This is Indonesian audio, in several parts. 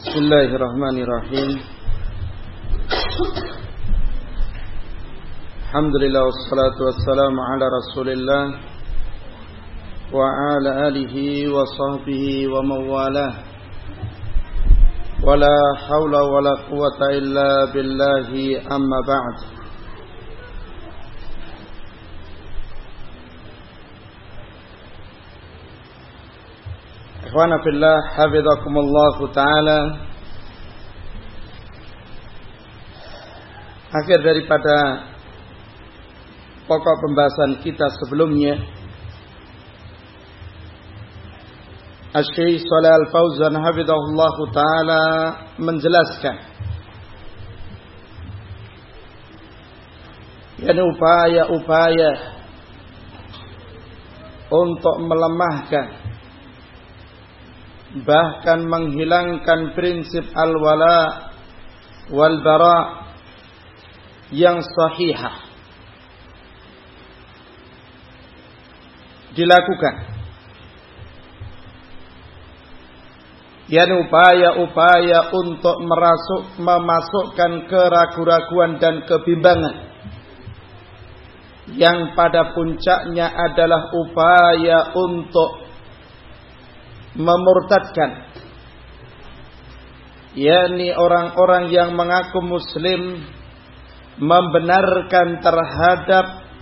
Bismillahirrahmanirrahim. Alhamdulillah wassalatu wassalamu ala Rasulillah wa ala alihi wa sahbihi wa mawalah. Wala hawla wala quwwata illa billahi amma ba'd. Ikhwana fillah, hafizakumullah ta'ala. Akhir daripada pokok pembahasan kita sebelumnya, Asy-Syaikh Shalih Al-Fauzan hafizahullah ta'ala menjelaskan yakni upaya-upaya untuk melemahkan bahkan menghilangkan prinsip al-wala wal bara yang sahihah dilakukan, yakni upaya-upaya untuk memasukkan keraguan-raguan dan kebimbangan yang pada puncaknya adalah upaya untuk memurtadkan, yakni orang-orang yang mengaku muslim membenarkan terhadap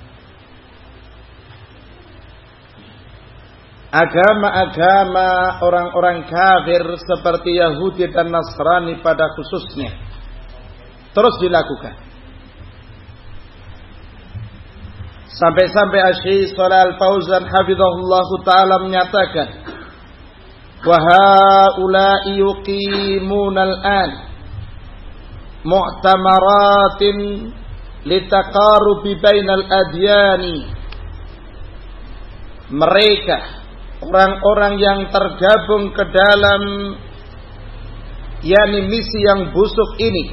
agama-agama orang-orang kafir seperti Yahudi dan Nasrani pada khususnya, terus dilakukan. Sampai-sampai Asy-Syaikh Shalih Al-Fauzan hafizahullah ta'ala menyatakan, wa haula'i yuqimuna al-an mu'tamaratin litaqarubi bainal adyani. Mereka orang-orang yang tergabung ke dalam yakni misi yang busuk ini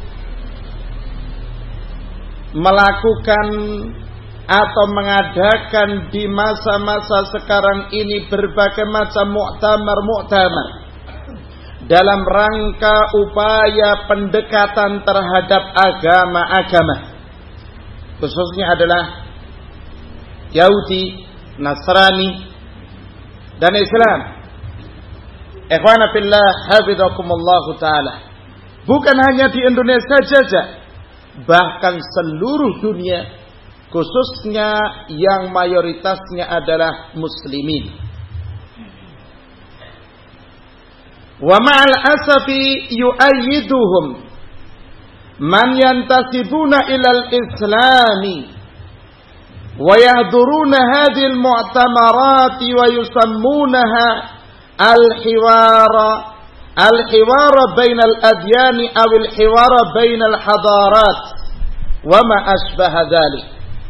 melakukan atau mengadakan di masa-masa sekarang ini berbagai macam muktamar dalam rangka upaya pendekatan terhadap agama-agama, khususnya adalah Yahudi, Nasrani, dan Islam. Ikhwana fillah, hafizakumullah ta'ala. Bukan hanya di Indonesia saja, bahkan seluruh dunia, khususnya yang mayoritasnya adalah muslimin. Wa ma'al asafi yu'ayyiduhum man yantasibuna ilal islami wa yahduruna hadhil mu'tamarati wa yusammunaha al-hiwara bainal adyani aw al-hiwara bainal hadarat wa ma asbaha dhalik.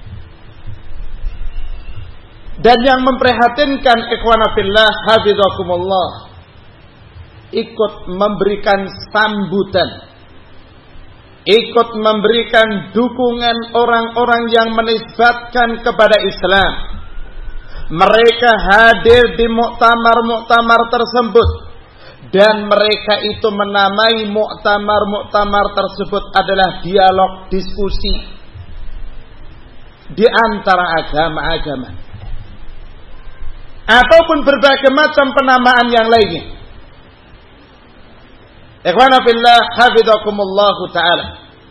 Dan yang memprihatinkan, ikhwana fillah hafizakumullah, ikut memberikan sambutan, ikut memberikan dukungan orang-orang yang menisbatkan kepada Islam. Mereka hadir di muktamar-muktamar tersebut, dan mereka itu menamai muktamar-muktamar tersebut adalah dialog, diskusi di antara agama-agama, ataupun berbagai macam penamaan yang lainnya. Ikhwana fillah hafizakumullah ta'ala.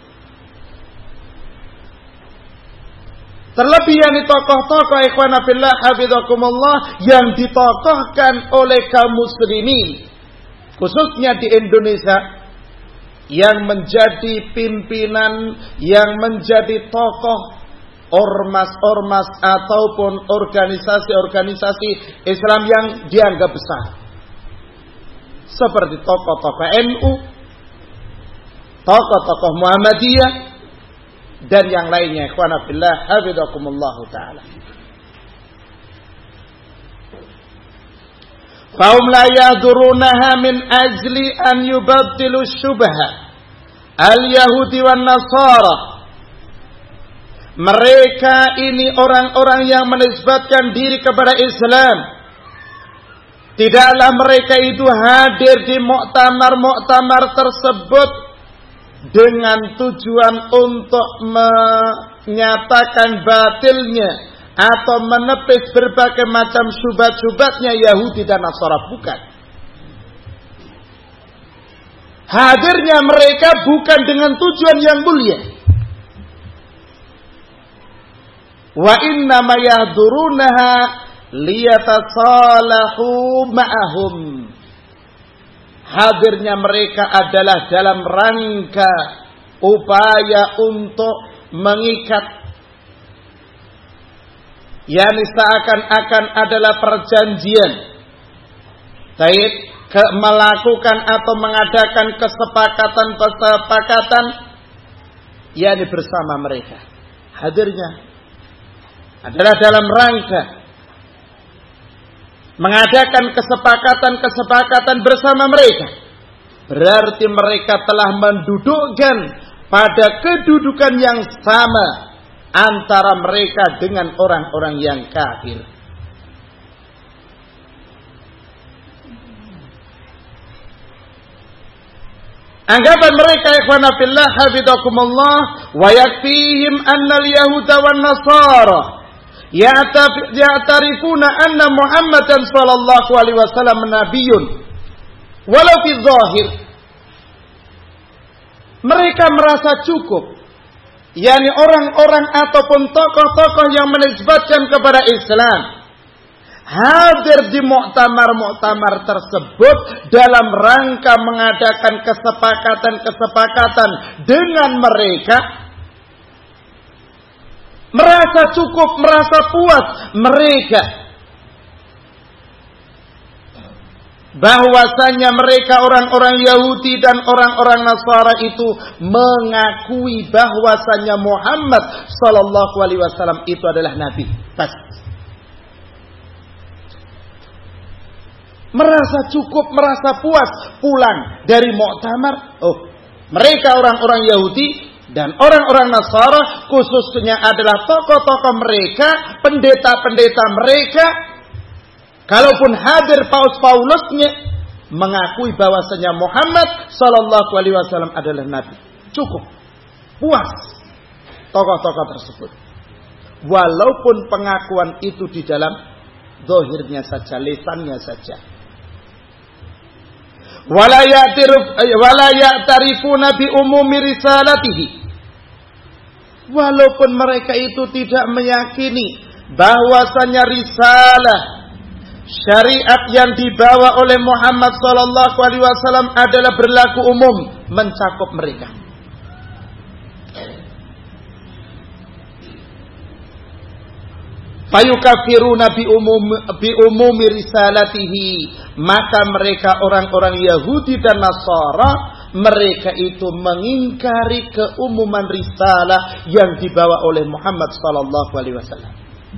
Terlebih yang tokoh-tokoh ikhwana fillah hafizakumullah yang ditokohkan oleh kaum muslimin, khususnya di Indonesia, yang menjadi pimpinan, yang menjadi tokoh ormas-ormas ataupun organisasi-organisasi Islam yang dianggap besar, seperti tokoh-tokoh NU, tokoh-tokoh Muhammadiyah, dan yang lainnya. Ikhwana fillah hafizakumullah ta'ala. Fahum la yahdurunaha min ajli an yubaddilu syubha al-yahudi wan nasara. Mereka ini orang-orang yang menisbatkan diri kepada Islam Tidaklah mereka itu hadir di muktamar-muktamar tersebut dengan tujuan untuk menyatakan batilnya atau menepis berbagai macam syubhat-syubhatnya Yahudi dan Nasara. Bukan. Hadirnya mereka bukan dengan tujuan yang mulia. Wa inna ma yahdurunaha liyatasalahu ma'ahum. Hadirnya mereka adalah dalam rangka upaya untuk mengikat, yakni seakan-akan adalah perjanjian, baik melakukan atau mengadakan kesepakatan, yakni bersama mereka. Hadirnya adalah dalam rangka mengadakan kesepakatan bersama mereka. Berarti mereka telah mendudukkan pada kedudukan yang sama antara mereka dengan orang-orang yang kafir. Anggapan mereka ikhwana fillah hafizakumullah wa yakfihim anna al-yahuda wan nasara ya'tarifuna anna Muhammadan sallallahu alaihi wasallam nabiyyun walau fi zahir. Mereka merasa cukup, yakni orang-orang ataupun tokoh-tokoh yang menisbatkan kepada Islam hadir di muktamar-muktamar tersebut dalam rangka mengadakan kesepakatan dengan mereka, merasa cukup, merasa puas mereka bahwasanya mereka orang-orang Yahudi dan orang-orang Nasara itu mengakui bahwasanya Muhammad sallallahu alaihi wasallam itu adalah nabi. Merasa cukup, merasa puas pulang dari muktamar. Oh, mereka orang-orang Yahudi dan orang-orang Nasara, khususnya adalah tokoh-tokoh mereka, pendeta-pendeta mereka, kalaupun hadir Paus Paulusnya, mengakui bahwasanya Muhammad sallallahu alaihi wasallam adalah nabi. Cukup, puas tokoh-tokoh tersebut. Walaupun pengakuan itu di dalam zahirnya saja, lisannya saja. Wala ya'tarifuna bi umumi risalatihi. Walaupun mereka itu tidak meyakini bahwasanya risalah syariat yang dibawa oleh Muhammad sallallahu alaihi wasallam adalah berlaku umum, mencakup mereka. Fayukafiruna bi umumi risalatihi, maka mereka orang-orang Yahudi dan Nasara, mereka itu mengingkari keumuman risalah yang dibawa oleh Muhammad sallallahu alaihi wasallam.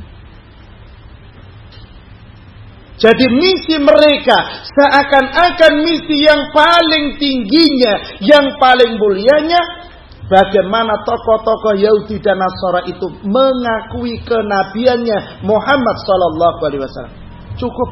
Jadi misi mereka seakan-akan misi yang paling tingginya, yang paling mulianya, bagaimana tokoh-tokoh Yahudi dan Nasara itu mengakui kenabiannya Muhammad sallallahu alaihi wasallam. Cukup.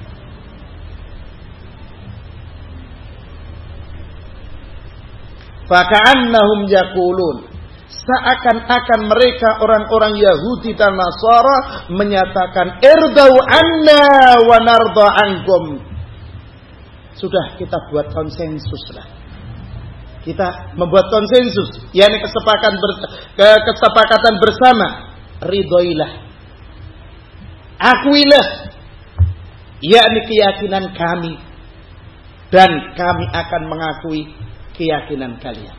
Faka'annahum yaqulun, seakan-akan mereka orang-orang Yahudi dan Nasara menyatakan irdau anna wa narda ankum. Sudah, kita buat konsensus lah. Kita membuat konsensus, yakni kesepakatan bersama. Ridhoilah, akuilah, yakni keyakinan kami, dan kami akan mengakui keyakinan kalian.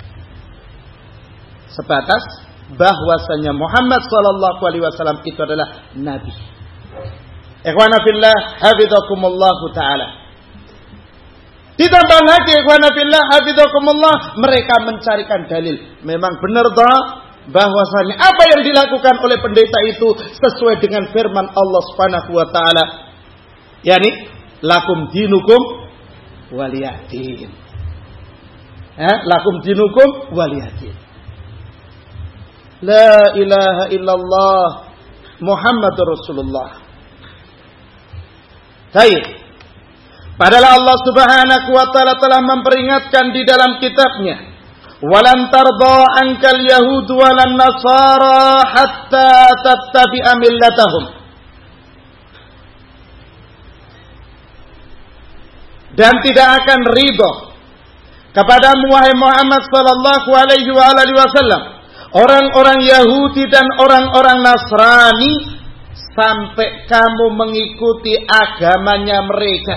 Sebatas bahwasanya Muhammad sallallahu alaihi wasallam itu adalah nabi. Ikhwana fillah hafizakumullah taala. Ditambah lagi ikhwana fillah hafizakumullah, mereka mencarikan dalil. Memang benar dah bahwasanya apa yang dilakukan oleh pendeta itu sesuai dengan firman Allah Subhanahu wa taala. Yani lakum dinukum waliyadin. Lakum dinukum waliyadin. La ilaha illallah Muhammadur Rasulullah. Baik. Padahal Allah Subhanahu wa taala telah memperingatkan di dalam kitabnya, "Walan tardha ankal yahud walan nasara hatta tattabi'a millatahum." Dan tidak akan ridho kepadamu wahai Muhammad sallallahu alaihi wasallam orang-orang Yahudi dan orang-orang Nasrani sampai kamu mengikuti agamanya mereka.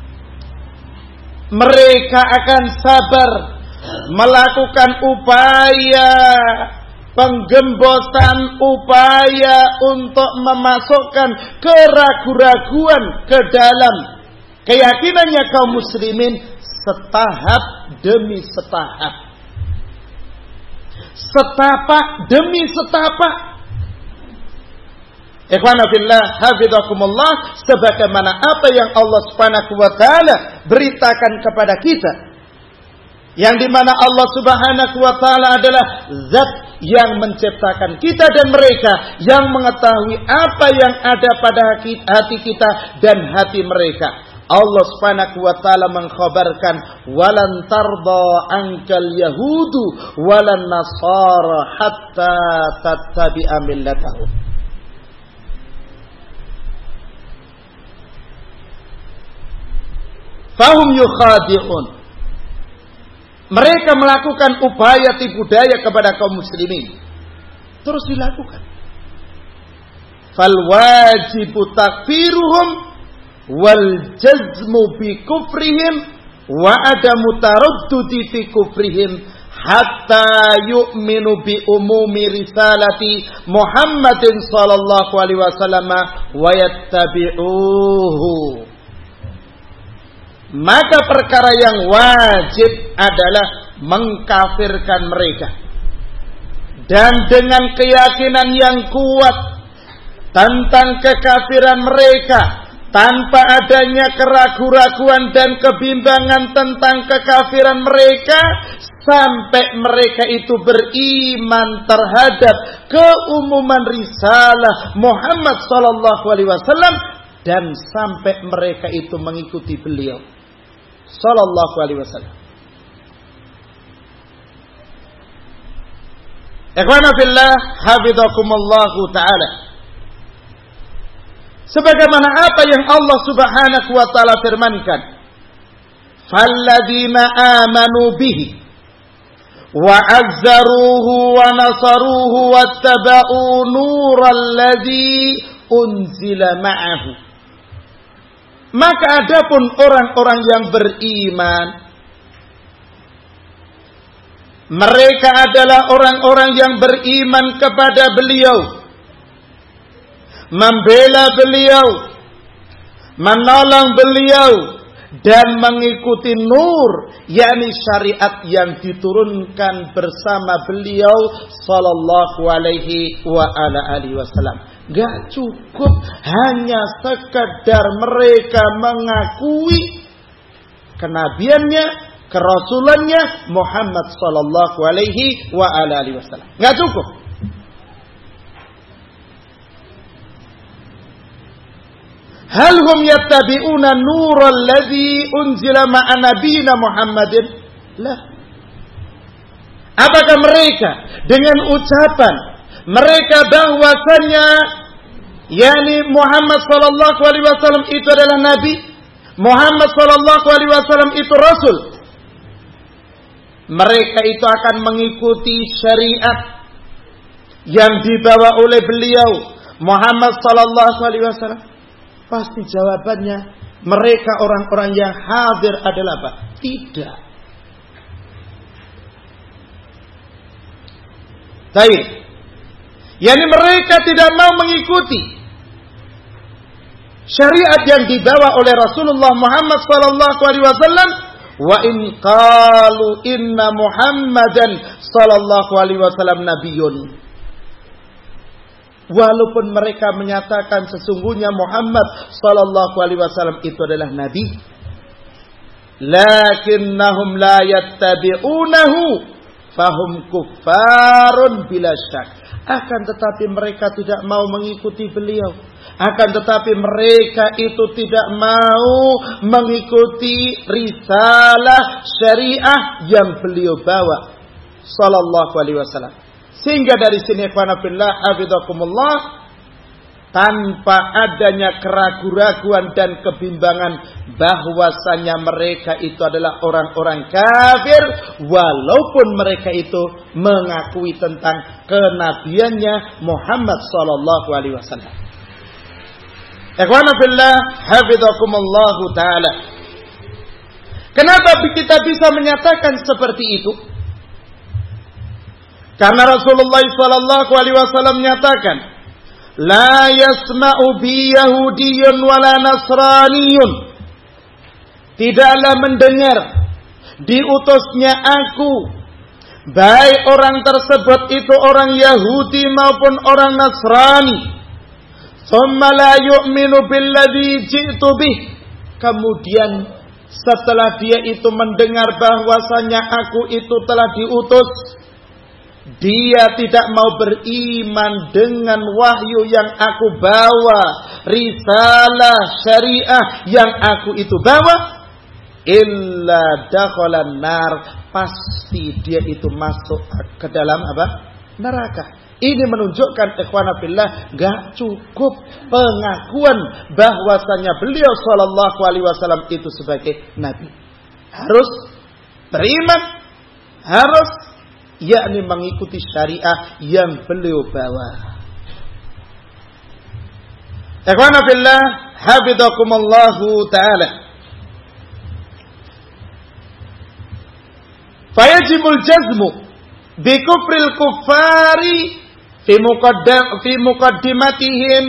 Mereka akan sabar melakukan upaya penggembosan, upaya untuk memasukkan keraguan-raguan ke dalam keyakinannya kaum muslimin setahap demi setahap. Setapak demi setapak. Ikhwana fillah, hafizakumullah, sebagaimana apa yang Allah Subhanahu wa taala beritakan kepada kita. Yang dimana Allah Subhanahu wa taala adalah zat yang menciptakan kita dan mereka, yang mengetahui apa yang ada pada hati kita dan hati mereka. Allah Subhanahu wa taala mengkhabarkan, "Walan tarda ankal yahudu walan nasara hatta tattabi'a millatahum." Fahum yukhadi'un. Mereka melakukan upaya tipu daya kepada kaum muslimin. Terus dilakukan. Fal wajibu takfiruhum wal jazmu bi kufrihim wa adamu taraddudi fi kufrihim hatta yu'minu bi umumi risalati Muhammadin sallallahu alaihi wasallam wa yattabi'uhu. Maka perkara yang wajib adalah mengkafirkan mereka. Dan dengan keyakinan yang kuat tentang kekafiran mereka, tanpa adanya keraguan-raguan dan kebimbangan tentang kekafiran mereka, sampai mereka itu beriman terhadap keumuman risalah Muhammad sallallahu alaihi wasallam dan sampai mereka itu mengikuti beliau sallallahu alaihi wasallam. Ikhwana fillah, hafizakumullahu taala. Sebagaimana apa yang Allah Subhanahu wa taala firmankan, "Falladzina amanu bihi wa azzaruhu wa nasaruhu wattaba'u nural ladzi unzila ma'ahu." Maka adapun orang-orang yang beriman, mereka adalah orang-orang yang beriman kepada beliau, membela beliau, menolong beliau, dan mengikuti nur, yakni syariat yang diturunkan bersama beliau sallallahu alaihi wa ala alihi wasallam. Gak cukup hanya sekedar mereka mengakui kenabiannya, kerasulannya Muhammad sallallahu alaihi wa ala alihi wasallam. Gak cukup. Hal hum yattabi'una nural ladzi unzila ma'a nabiyina Muhammadin? Lah. Apakah mereka dengan ucapan mereka bahwasanya yakni Muhammad sallallahu alaihi wasallam itu adalah nabi, Muhammad sallallahu alaihi wasallam itu rasul, mereka itu akan mengikuti syariat yang dibawa oleh beliau Muhammad sallallahu alaihi wasallam? Pasti jawabannya mereka orang-orang yang hadir adalah apa? Tidak. Baik. Yani mereka tidak mau mengikuti syariat yang dibawa oleh Rasulullah Muhammad sallallahu alaihi wasallam. Wa in qalu inna Muhammadan sallallahu alaihi wasallam nabiyyun. Walaupun mereka menyatakan sesungguhnya Muhammad sallallahu alaihi wasallam itu adalah nabi, lakinnahum la yattabi'unahu fahum kuffarun bila syak. Akan tetapi mereka tidak mau mengikuti beliau. Akan tetapi mereka itu tidak mau mengikuti risalah syariah yang beliau bawa sallallahu alaihi wasallam. Sehingga dari sini ikhwana fillah hafizakumullah, tanpa adanya keraguan-raguan dan kebimbangan bahwasanya mereka itu adalah orang-orang kafir, walaupun mereka itu mengakui tentang kenabiannya Muhammad sallallahu alaihi wasallam. Ikhwana fillah hafizakumullah taala. Kenapa kita bisa menyatakan seperti itu? Karena Rasulullah sallallahu alaihi wasallam menyatakan, la yasma'u bi yahudiyyun wala nasraniyyun. Tidaklah mendengar diutusnya aku, baik orang tersebut itu orang Yahudi maupun orang Nasrani, thumma la yu'minu billadzi ji'tu bih. Kemudian setelah dia itu mendengar bahwasanya aku itu telah diutus, dia tidak mau beriman dengan wahyu yang aku bawa, risalah syariah yang aku itu bawa, illa dakhalan nar, pasti dia itu masuk ke dalam apa? Neraka. Ini menunjukkan ikhwana fillah, gak cukup pengakuan bahwasanya beliau sallallahu alaihi wasallam itu sebagai nabi. Harus beriman, harus yakni mengikuti syariah yang beliau bawa. Ikhwana fillah hafizakumullahu taala. Fayajibul jazmu bi kufril kuffari fi muqaddimatihim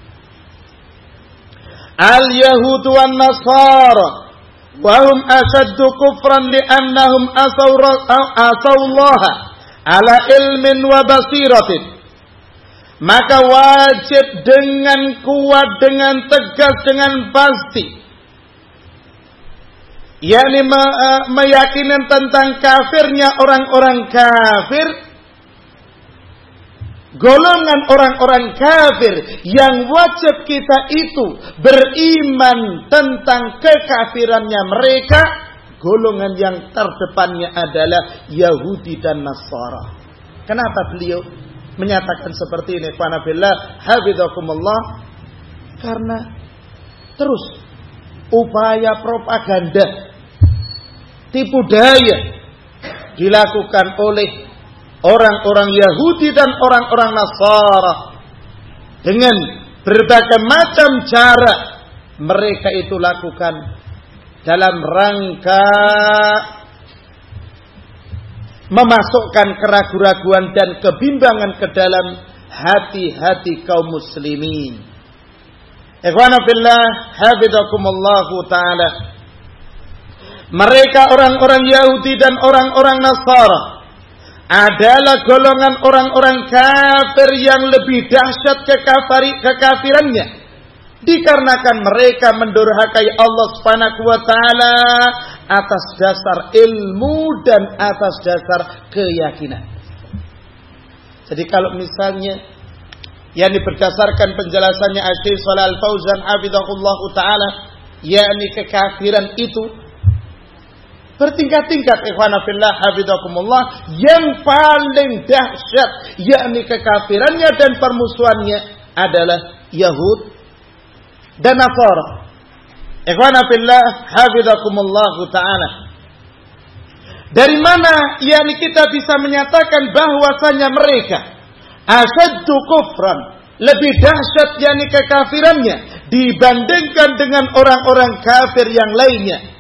al yahud wan nasara wahum ashaddu kufran li'annahum asawllaha ala ilmin wa basiratin. Maka wajib dengan kuat, dengan tegas, dengan pasti, yakni meyakini tentang kafirnya orang-orang kafir, golongan orang-orang kafir yang wajib kita itu beriman tentang kekafirannya mereka, golongan yang terdepannya adalah Yahudi dan Nasara. Kenapa beliau menyatakan seperti ini? Ikhwana fillah hafizakumullah, karena terus upaya propaganda, tipu daya dilakukan oleh orang-orang Yahudi dan orang-orang Nasara dengan berbagai macam cara. Mereka itu lakukan dalam rangka memasukkan keraguan-raguan dan kebimbangan ke dalam hati-hati kaum muslimin. Ikhwana fillah hafizakumullahu taala. Mereka orang-orang Yahudi dan orang-orang Nasara adalah golongan orang-orang kafir yang lebih dahsyat kekafirannya, dikarenakan mereka mendurhakai Allah Subhanahu wa taala atas dasar ilmu dan atas dasar keyakinan. Jadi kalau misalnya yakni berdasarkan penjelasannya Syekh Shalal Fauzan hafizahullahu taala, yakni kekafiran itu bertingkat-tingkat ikhwana fillah hafizakumullah. Yang paling dahsyat yakni kekafirannya dan permusuhannya adalah Yahud dan Nasara. Ikhwana fillah hafizakumullah taala. Dari mana yakni kita bisa menyatakan bahwasanya mereka asyaddu kufran, lebih dahsyat yakni kekafirannya dibandingkan dengan orang-orang kafir yang lainnya,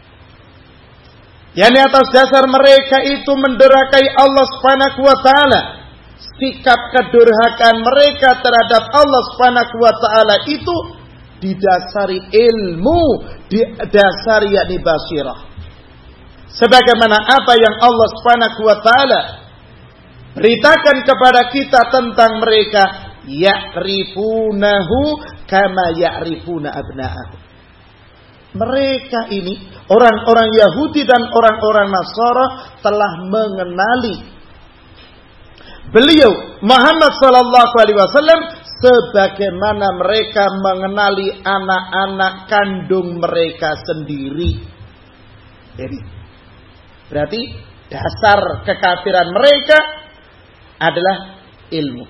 yakni atas dasar mereka itu mendurhakai Allah Subhanahu wa taala. Sikap kedurhakaan mereka terhadap Allah Subhanahu wa taala itu didasari ilmu, didasari yakni basirah. Sebagaimana apa yang Allah Subhanahu wa taala beritakan kepada kita tentang mereka, ya'rifunahu kama ya'rifuna abna'ahu. Mereka ini orang-orang Yahudi dan orang-orang Nasara telah mengenali beliau Muhammad sallallahu alaihi wasallam sebagaimana mereka mengenali anak-anak kandung mereka sendiri. Jadi berarti dasar kekafiran mereka adalah ilmu.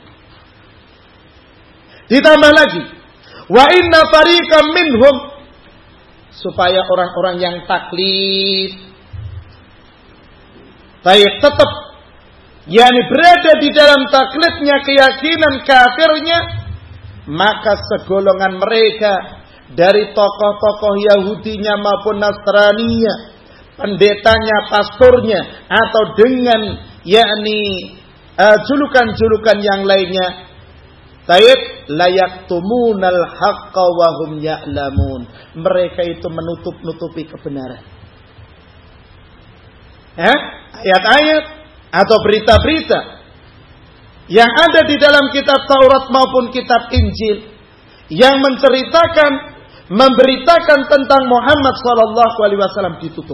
Ditambah lagi, wa inna fariqam minhum, supaya orang-orang yang taklid baik tetap yakni berada di dalam taklidnya keyakinan kafirnya, maka segolongan mereka dari tokoh-tokoh Yahudinya maupun Nasraninya, pendetanya, pastornya, atau dengan yakni julukan-julukan yang lainnya, taib layak tumunal haqqa wa hum ya'lamun, mereka itu menutup-nutupi kebenaran. Ayat-ayat atau berita-berita yang ada di dalam kitab Taurat maupun kitab Injil yang memberitakan tentang Muhammad sallallahu alaihi wasallam ditutup.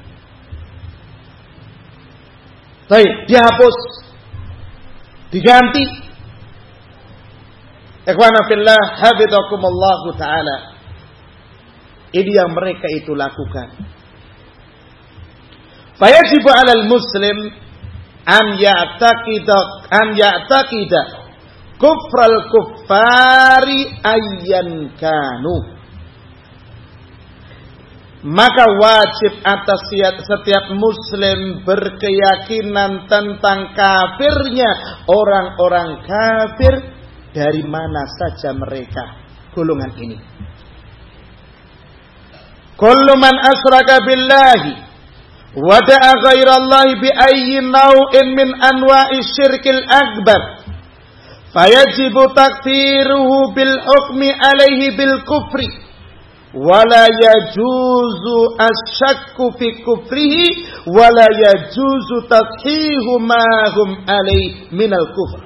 Baik, dihapus, diganti. Ikhwana fillah, hafizakumullah taala. Ini yang mereka itu lakukan. Fayajibu 'alal muslim an ya'taqida kufral kuffari ayyan kanu. Maka wajib atas setiap muslim berkeyakinan tentang kafirnya orang-orang kafir dari mana saja mereka golongan ini. Kullu man asraka billahi wa da'a ghairallahi bi ayyi naw'in min anwa'i syirkil akbar fayajibu takfiruhu bil hukmi alaihi bil kufri wala yajuzu asyakku fi kufrihi wala yajuzu tashihu ma hum alaihi minal kufr.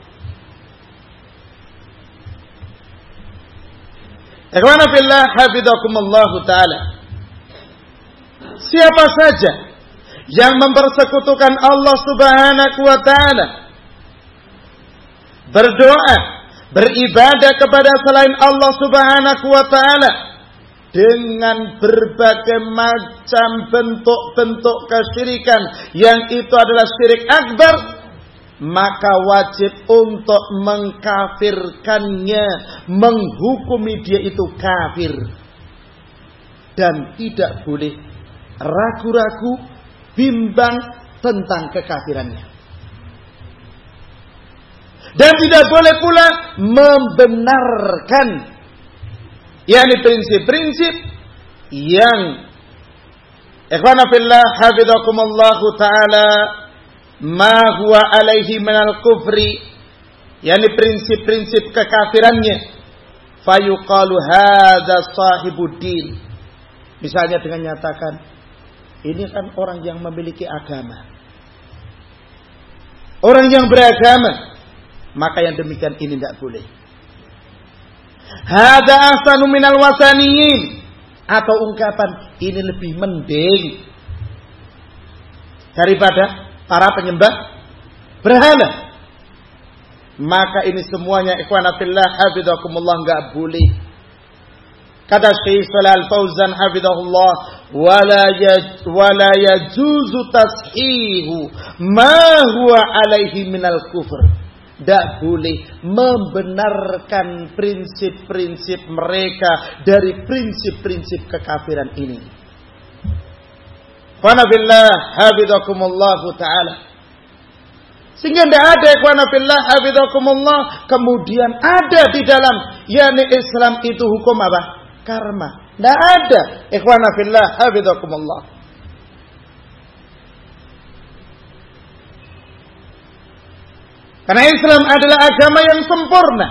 Ikhwana fillah, hafizakumullah taala. Siapa saja yang mempersekutukan Allah Subhanahu wa taala, berdoa, beribadah kepada selain Allah Subhanahu wa taala dengan berbagai macam bentuk-bentuk kesyirikan yang itu adalah syirik akbar, maka wajib untuk mengkafirkannya, menghukumi dia itu kafir, dan tidak boleh ragu-ragu, bimbang tentang kekafirannya, dan tidak boleh pula membenarkan yakni prinsip-prinsip yang ikhwana fillah hafizakumullah taala ma huwa alaihi minal kufri, yakni prinsip-prinsip kekafirannya. Fayuqalu hadza sahibuddin, misalnya dengan nyatakan ini kan orang yang memiliki agama, orang yang beragama, maka yang demikian ini tidak boleh. Hadza ahsanu minal wasaniyin, atau ungkapan ini lebih mending daripada para penyembah berhala. Maka ini semuanya ikhwana fillah hafizakumullah enggak boleh. Kata Syekh Shalal Fauzan hafizahullah, wala yajuzu tashihu ma huwa alaihi minal kufr. Tidak boleh membenarkan prinsip-prinsip mereka dari prinsip-prinsip kekafiran ini. Ikhwana fillah hafizakumullah taala. Sehingga tidak ada ikhwana fillah hafizakumullah kemudian ada di dalam yakni Islam itu hukum apa? Karma. Tidak ada ikhwana fillah hafizakumullah. Karena Islam adalah agama yang sempurna.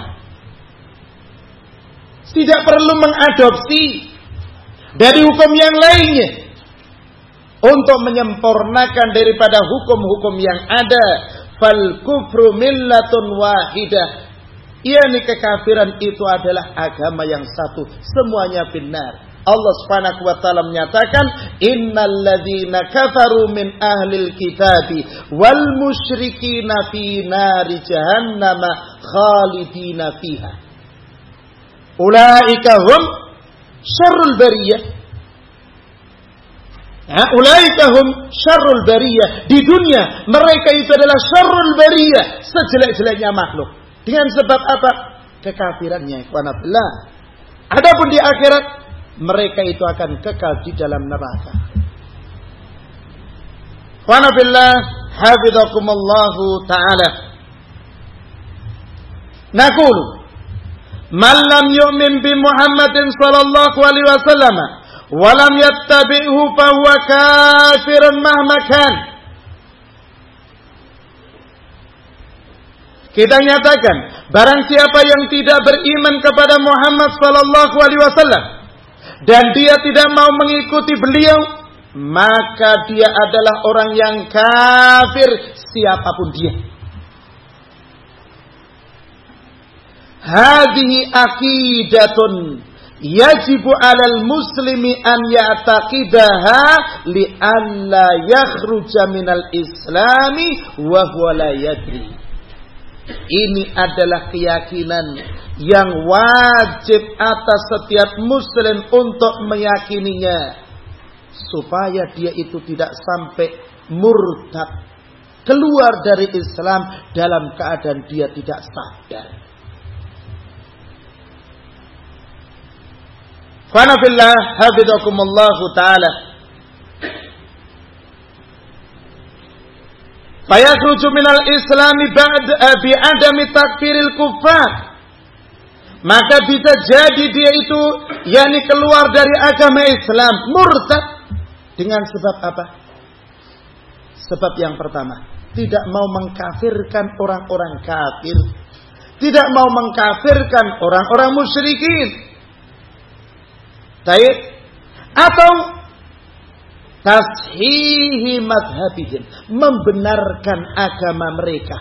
Tidak perlu mengadopsi dari hukum yang lainnya untuk menyempurnakan daripada hukum-hukum yang ada. Fal kufru millatun wahidah, yakni kekafiran itu adalah agama yang satu, semuanya benar. Allah Subhanahu wa taala menyatakan, "Innal ladzina kafaru min ahlil kitabi wal musyrikina fi nari jahannam khalidina fiha. Ulaika hum syarrul bariyah." Ulaika hum syarrul bariyah. Di dunia mereka itu adalah syarrul bariyah, sejelek-jeleknya makhluk. Dengan sebab apa? Kekafirannya. Adapun di akhirat mereka itu akan kekal di dalam neraka. Wa nabillah hafizakumullahu ta'ala. Naqulu man lam yu'min bi Muhammadin sallallahu alaihi wasallam wa lam yattabi'hu fa huwa kafirun mahma kan. Kita nyatakan, barang siapa yang tidak beriman kepada Muhammad sallallahu alaihi wasallam dan dia tidak mau mengikuti beliau, maka dia adalah orang yang kafir siapapun dia. Hadhihi aqidatun yajibu 'alal muslimi an ya'taqidaha li an la yakhruja minal islami wa huwa la yadri. Ini adalah keyakinan yang wajib atas setiap muslim untuk meyakininya, supaya dia itu tidak sampai murtad, keluar dari Islam dalam keadaan dia tidak sadar. Fa nafillah hafizakumullahu ta'ala. Fayakhruju minal islami bi'adami takfiril kuffar. Maka bisa jadi dia itu yakni keluar dari agama Islam, murtad. Dengan sebab apa? Sebab yang pertama, tidak mau mengkafirkan orang-orang kafir, tidak mau mengkafirkan orang-orang musyrikin. Baik. Atau tashihi madhabihim, membenarkan agama mereka,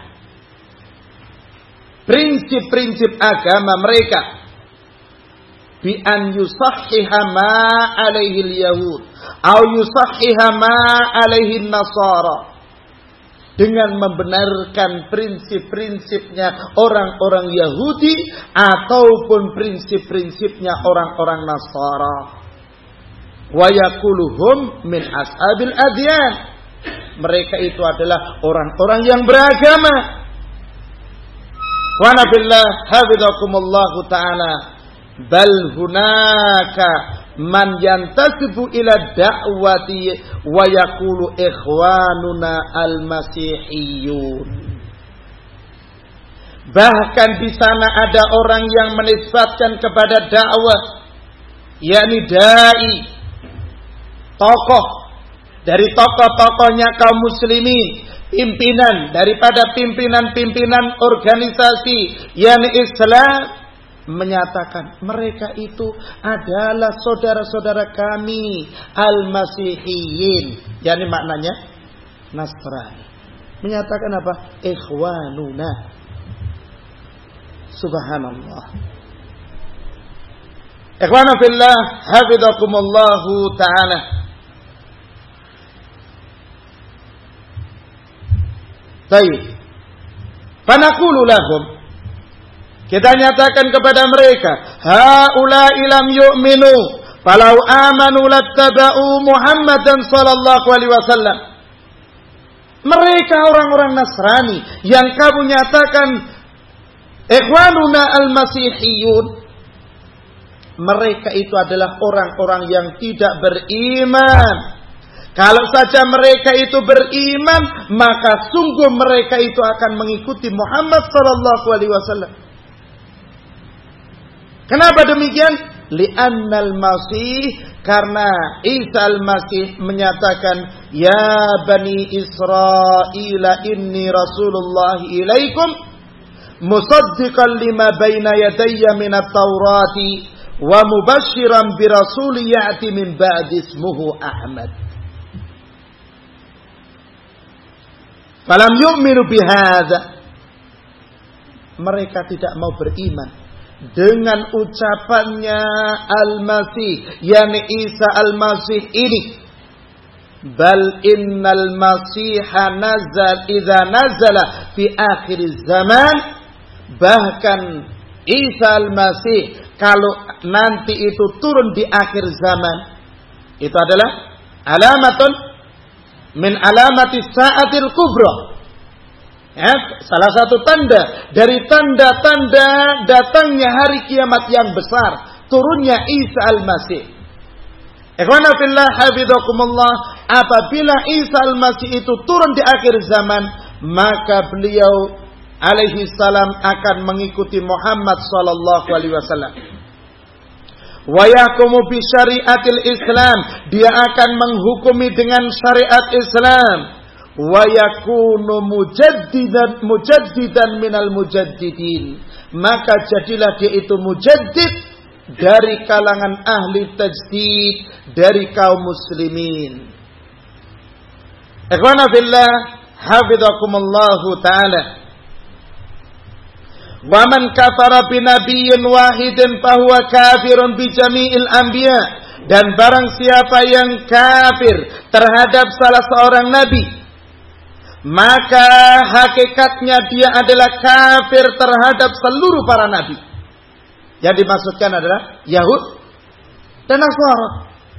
prinsip-prinsip agama mereka, bi an yusahhiha ma alaihi al-yahud atau yusahhiha ma alaihi an-nasara, dengan membenarkan prinsip-prinsipnya orang-orang Yahudi ataupun prinsip-prinsipnya orang-orang Nasara. Wa yaquluhum min ashabil adyan, mereka itu adalah orang-orang yang beragama. Wa nabillah hafizakumullahu ta'ala. Bal hunaka man yantasibu ila da'wati wa yaqulu ikhwanuna al-masihiyun. Bahkan di sana ada orang yang menisbatkan kepada dakwah, yakni dai, tokoh dari tokoh-tokohnya kaum muslimin, pimpinan daripada pimpinan-pimpinan organisasi yakni Islam, menyatakan mereka itu adalah saudara-saudara kami al-masihiyin, yakni maknanya Nasrani. Menyatakan apa? Ikhwanuna. Subhanallah. Ikhwana fillah hafizakumullahu ta'ala. Baik. Fanaqulu lahum, kita nyatakan kepada mereka, haula'i lam yu'minu falau amanu lattaba'u Muhammadan sallallahu alaihi wasallam. Mereka orang-orang Nasrani yang kamu nyatakan ikhwanuna al-masihiyun, mereka itu adalah orang-orang yang tidak beriman. Kalau saja mereka itu beriman, maka sungguh mereka itu akan mengikuti Muhammad sallallahu alaihi wasallam. Kenapa demikian? Li'annal masih, karena Isa al-Masih menyatakan, ya bani Israel inni rasulullah ilaikum musaddiqan lima baina yadayya minat taurati wa mubashiran bi rasuli ya'ti min ba'di ismuhu Ahmad. Falam yu'minu bihadza, mereka tidak mau beriman dengan ucapannya Al-Masih, yakni Isa Al-Masih ini. Bal innal Masiha idza nazala fi akhir zaman, bahkan Isa Al-Masih kalau nanti itu turun di akhir zaman, itu adalah alamatun min alamati sa'atil kubra. Ya, salah satu tanda dari tanda-tanda datangnya hari kiamat yang besar, turunnya Isa Al-Masih. Ikhwana fillah hafizakumullah, apabila Isa Al-Masih itu turun di akhir zaman, maka beliau alaihi salam akan mengikuti Muhammad sallallahu alaihi wasallam. Wa yahkumu bi syariatil Islam, dia akan menghukumi dengan syariat Islam. Wa yakunu mujaddidan minal mujaddidin, maka jadilah dia itu mujaddid dari kalangan ahli tajdid, dari kaum muslimin. Ikhwana fillah hafizakumullahu ta'ala. Wa man kafara bi nabiyyin wahidin fahuwa kafirun bi jami'il anbiya, dan barang siapa yang kafir terhadap salah seorang nabi, maka hakikatnya dia adalah kafir terhadap seluruh para nabi. Yang dimaksudkan adalah Yahud dan Nasara.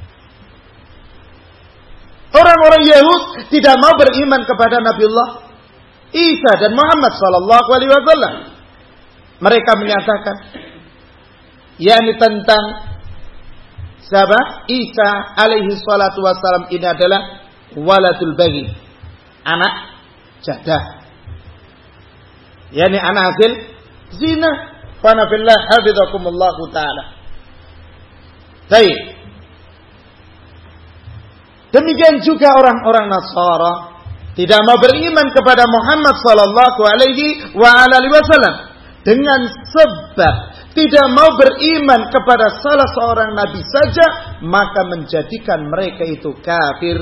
Orang-orang Yahud tidak mau beriman kepada Nabiullah Isa dan Muhammad sallallahu alaihi wasallam. Mereka menyatakan yakni tentang siapa? Isa alaihi salatu wasallam ini adalah waladul baghi, anak jadah, yakni anak hasil zina. Fana fillah hafizakumullahu ta'ala. Baik. Demikian juga orang-orang Nasara tidak mau beriman kepada Muhammad sallallahu alaihi wasallam dengan sebab tidak mau beriman kepada salah seorang nabi saja, maka menjadikan mereka itu kafir.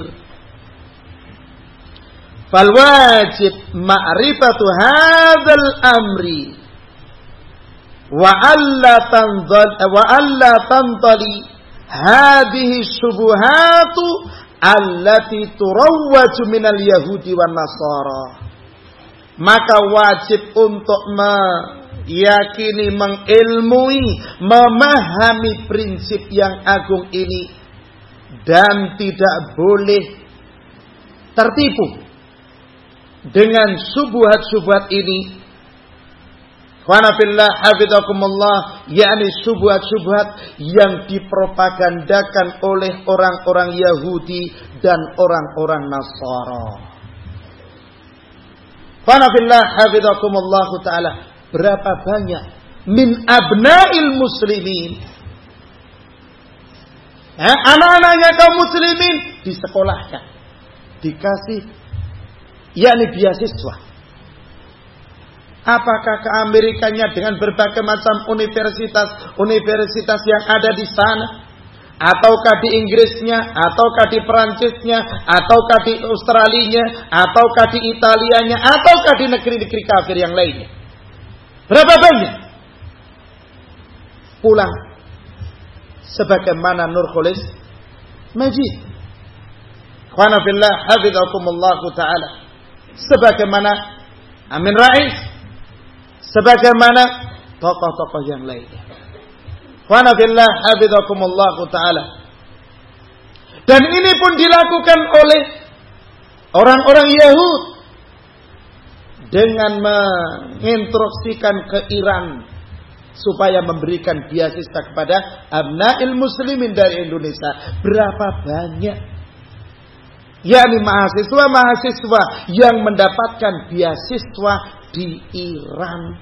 Fal wajib ma'rifatu hadzal amri wa alla tantali hadhihi syubuhatu allati turawwaju minal yahudi wan nasara. Maka wajib untuk meyakini, mengilmui, memahami prinsip yang agung ini, dan tidak boleh tertipu dengan syubhat-syubhat ini. Khana fillah hafizakumullah, yakni syubhat-syubhat yang dipropagandakan oleh orang-orang Yahudi dan orang-orang Nasara. Khana fillah hafizakumullah ta'ala, berapa banyak min abna'il muslimin, anak-anaknya kaum muslimin disekolahkan, dikasih yakni beasiswa. Apakah ke Amerikanya dengan berbagai macam universitas yang ada di sana, ataukah di Inggrisnya, ataukah di Perancisnya, ataukah di Australianya, ataukah di Italianya, ataukah di negeri-negeri kafir yang lainnya? Berapa banyak pulang sebagaimana Nurkholis Majid, khana fillah hafizakumullah ta'ala, sebagaimana Amin Rais, sebagaimana tokoh-tokoh yang lainnya. Khana fillah hafizakumullah ta'ala. Dan ini pun dilakukan oleh orang-orang Yahud dengan menginstruksikan ke Iran supaya memberikan beasiswa kepada abna'il muslimin dari Indonesia. Berapa banyak yakni mahasiswa-mahasiswa yang mendapatkan beasiswa di Iran.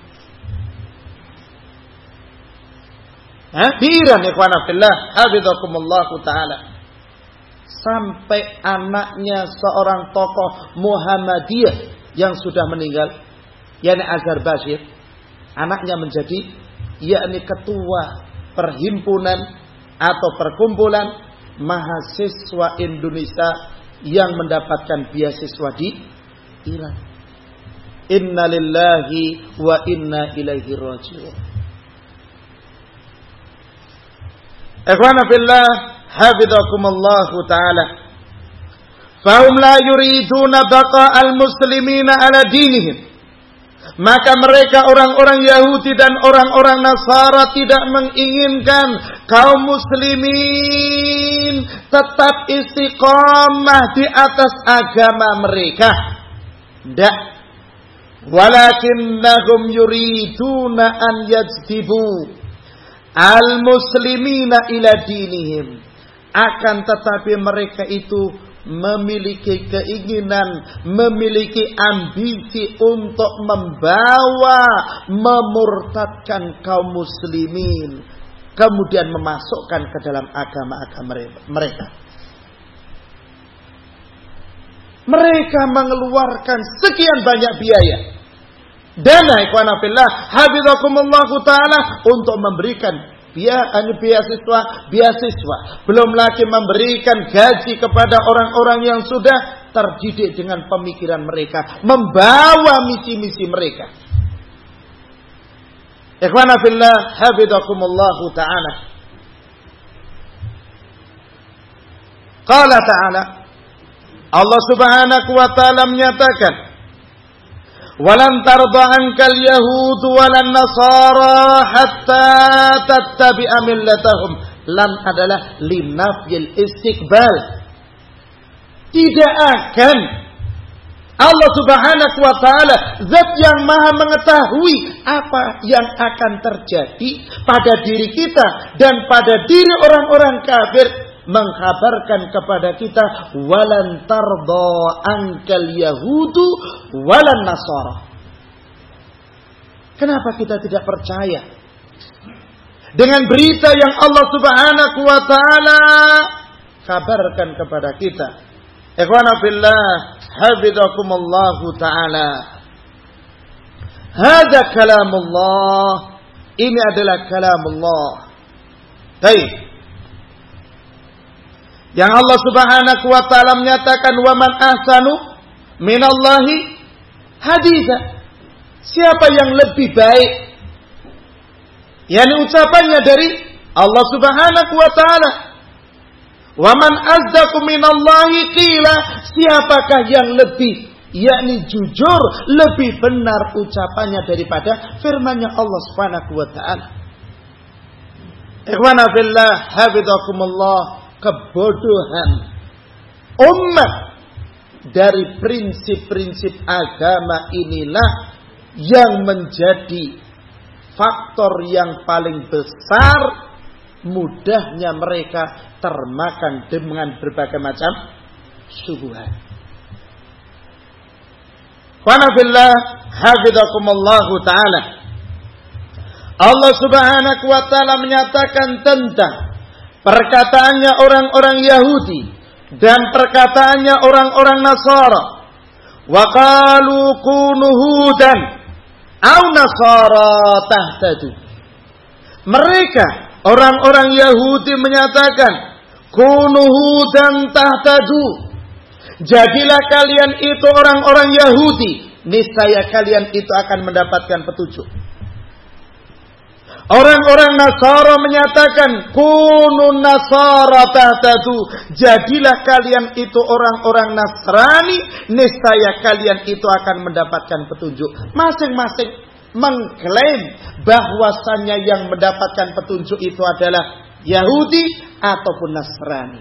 Di Iran, ikhwana fillah hafizakumullah ta'ala. Sampai anaknya seorang tokoh Muhammadiyah yang sudah meninggal, yakni Azhar Bashir, anaknya menjadi yakni ketua perhimpunan atau perkumpulan mahasiswa Indonesia yang mendapatkan beasiswa di Iran. Inna lillahi wa inna ilaihi raji'un. Ikhwana fillah, hafizakumullahu ta'ala. Fahum la yuriduna baqa'al muslimina ala dinihim. Maka mereka orang-orang Yahudi dan orang-orang Nasara tidak menginginkan kaum muslimin tetap istiqamah di atas agama mereka. Tidak. Walakinnahum yuriduna an yajdibu al-muslimina ila dinihim. Akan tetapi mereka itu memiliki keinginan, memiliki ambisi untuk memurtadkan kaum muslimin, kemudian memasukkan ke dalam agama-agama mereka. Mereka mengeluarkan sekian banyak biaya, dana, ikhwana fillah, hafizakumullahu ta'ala, untuk memberikan beasiswa, belum lagi memberikan gaji kepada orang-orang yang sudah terdidik dengan pemikiran mereka, membawa misi-misi mereka. Ikhwana fillah, hafizakumullahu ta'ala. Qala ta'ala, Allah subhanahu wa ta'ala menyatakan, walan tarda ankal yahud walan nasara hatta tattabi'a millatahum. Lam adalah linafyil istiqbal. Tidak akan Allah subhanahu wa ta'ala, zat yang maha mengetahui apa yang akan terjadi pada diri kita dan pada diri orang-orang kafir, mengkhabarkan kepada kita, walan tarda ankal yahudu walan nasara. Kenapa kita tidak percaya dengan berita yang Allah subhanahu wa ta'ala kabarkan kepada kita? Ikhwana fillah, hafizakumullahu ta'ala. Hada kalamullah. Ini adalah kalamullah. Baik. Yang Allah subhanahu wa ta'ala menyatakan, wa man ahsanu minallahi haditha. Siapa yang lebih baik, yakni ucapannya dari Allah subhanahu wa ta'ala. Wa man asdaqu minallahi qila. Siapakah yang lebih, yakni jujur, lebih benar ucapannya daripada firman-Nya Allah subhanahu wa ta'ala. Ikhwana fillah, hafizakumullah. Kebodohan umat dari prinsip-prinsip agama inilah yang menjadi faktor yang paling besar mudahnya mereka termakan dengan berbagai macam syubhat. Wa nafillah hafizakumullahu ta'ala. Allah subhanahu wa ta'ala menyatakan tentang perkataannya orang-orang Yahudi dan perkataannya orang-orang Nasara. Wa qalu kunu hudan aw nasara tahtadu. Mereka orang-orang Yahudi menyatakan, kunu hudan tahtadu. Jadilah kalian itu orang-orang Yahudi, niscaya kalian itu akan mendapatkan petunjuk. Orang-orang Nasara menyatakan, kunun nasara tahtadu. Jadilah kalian itu orang-orang Nasrani, niscaya kalian itu akan mendapatkan petunjuk. Masing-masing mengklaim bahwasannya yang mendapatkan petunjuk itu adalah Yahudi ataupun Nasrani.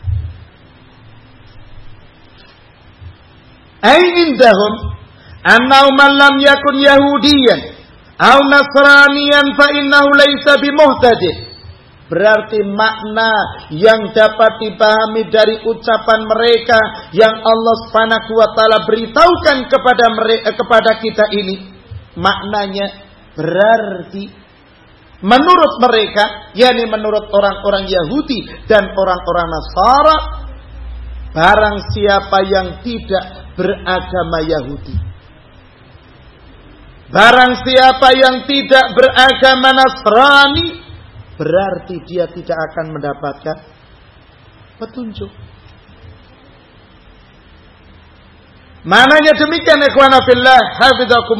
Ai indahum annahum man lam yakun yahudiyan aw nasraniyan fa innahu laysa bimuhtadi. Berarti makna yang dapat dipahami dari ucapan mereka yang Allah Subhanahu wa taala beritahukan kepada kita ini, maknanya berarti menurut mereka, yakni menurut orang-orang Yahudi dan orang-orang Nasara, barang siapa yang tidak beragama Yahudi, barang siapa yang tidak beragama Nasrani, berarti dia tidak akan mendapatkan petunjuk. Mananya demikian, ikhwana fillah,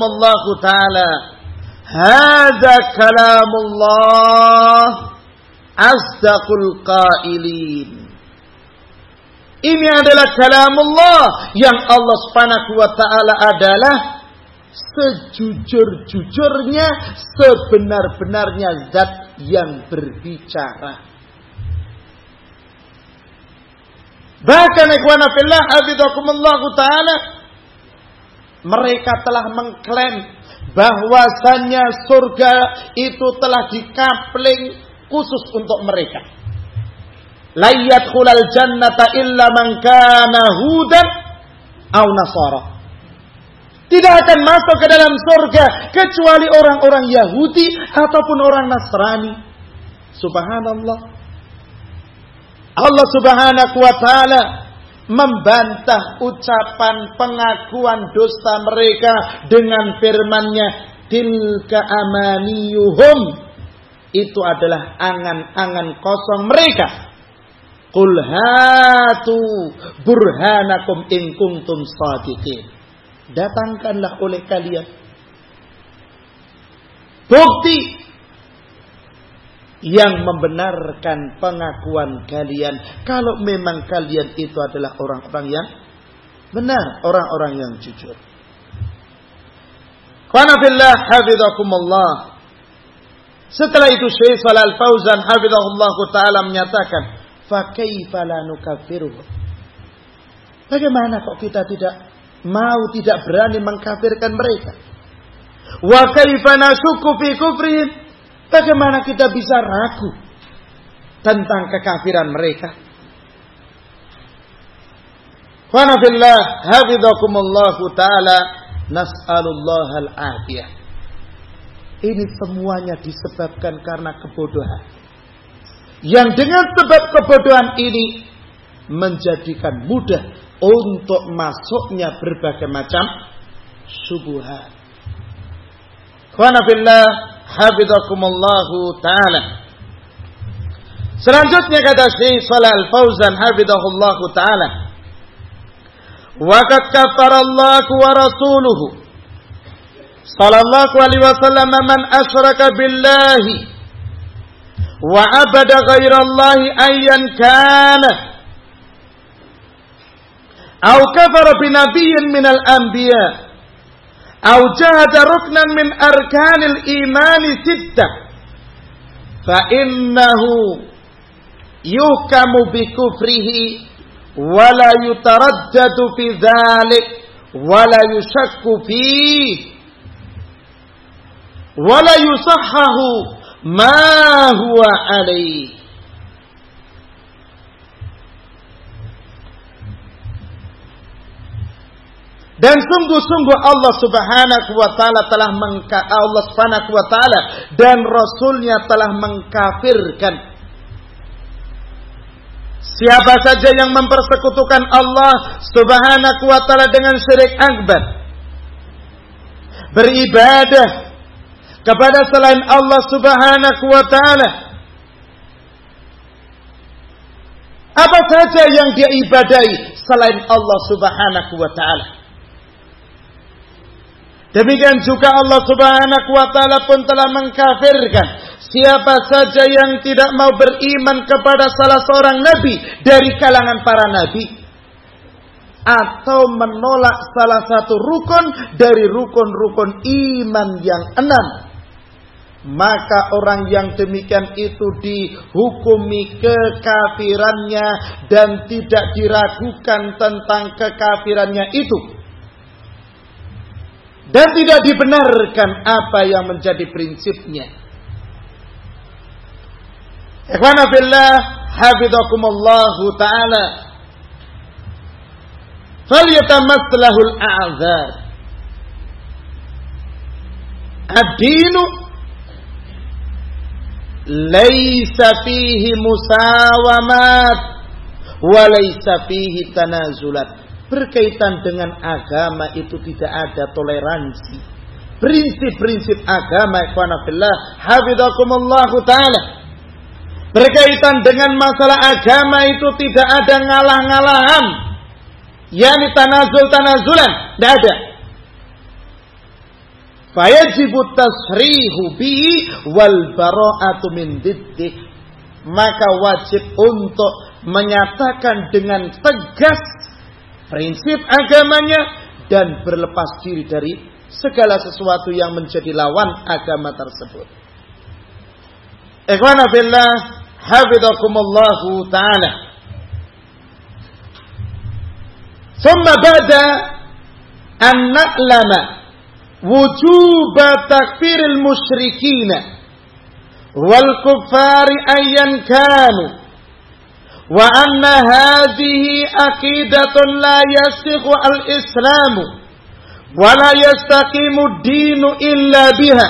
hafizakumullahu ta'ala. Hadza kalamullah. asdaqul qailin. Ini adalah kalamullah yang Allah Subhanahu wa taala adalah sejujur-jujurnya, sebenar-benarnya zat yang berbicara. Bahkan ikhwana fillah hafizakumullah taala, mereka telah mengklaim bahwasannya surga itu telah dikapling khusus untuk mereka. La yadkhulul jannata illa man kana hudan aw nasara. Tidak akan masuk ke dalam surga kecuali orang-orang Yahudi ataupun orang Nasrani. Subhanallah. Allah Subhanahu wa taala membantah ucapan pengakuan dosa mereka dengan firman-Nya, tilka amaniyuhum. Itu adalah angan-angan kosong mereka. Qul hatu burhanakum in kuntum shadiqin. Datangkanlah oleh kalian bukti yang membenarkan pengakuan kalian kalau memang kalian itu adalah orang-orang yang benar, orang-orang yang jujur. Qana billah hafizakumullah. Setelah itu Syekh Shalal Fauzan hafizahullah taala menyatakan, fa kaifa la nukaffiruh? Bagaimana kok kita tidak berani mengkafirkan mereka? Wa kaifa nashukku fi kufrihim? Bagaimana kita bisa ragu tentang kekafiran mereka? Wa nafillah hafizakumullah taala, nas'alullah al-afiyah. Ini semuanya disebabkan karena kebodohan. Yang dengan sebab kebodohan ini menjadikan mudah untuk masuknya berbagai macam syubhat. Qana billah hafizakumullahu taala. Selanjutnya kata Syekh Shalal Fauzan hafizahullahu taala, wa qad kafara Allah wa rasuluhu sallallahu alaihi wasallam man asyraka billahi wa abada ghairallahi ayyan kana aw kafara bi nabiyyin minal anbiya aw jahada ruknan min arkanil imani sittah fa innahu yuhkamu bi kufrihi wa la yutaraddadu fi dzalik wa la yushakku fihi wa la yusahhahu ma huwa alaihi. Dan sungguh-sungguh Allah Subhanahu wa taala Allah Subhanahu wa taala dan Rasulnya telah mengkafirkan siapa saja yang mempersekutukan Allah Subhanahu wa taala dengan syirik akbar, beribadah kepada selain Allah Subhanahu wa taala, apa saja yang dia ibadahi selain Allah Subhanahu wa taala. Demikian juga Allah Subhanahu wa taala pun telah mengkafirkan siapa saja yang tidak mau beriman kepada salah seorang nabi dari kalangan para nabi, atau menolak salah satu rukun dari rukun-rukun iman yang 6, maka orang yang demikian itu dihukumi kekafirannya dan tidak diragukan tentang kekafirannya itu, dan tidak dibenarkan apa yang menjadi prinsipnya. Ikhwana fillah hafizakumullahu ta'ala, falyatamaslahul a'zar. Ad-dinu laysa fihi musawamat wa laysa fihi tanazulat. Berkaitan dengan agama itu tidak ada toleransi. Prinsip-prinsip agama ikhwana fillah hafizakumullahu ta'ala, berkaitan dengan masalah agama itu tidak ada ngalah-ngalahan, yakni tanazulan, tidak ada. Fayajibu tasrihu bihi wal bara'atu min diddih. maka wajib untuk menyatakan dengan tegas prinsip agamanya dan berlepas diri dari segala sesuatu yang menjadi lawan agama tersebut. Ikhwana fillah, hafizakumullahu ta'ala. Thumma ba'da an na'lama wujuba takfiril musyrikina wal kuffari ayyan kanu wa anna hadhihi aqidatun la yasighu al-islamu wa la yastaqimu ad-dinu illa biha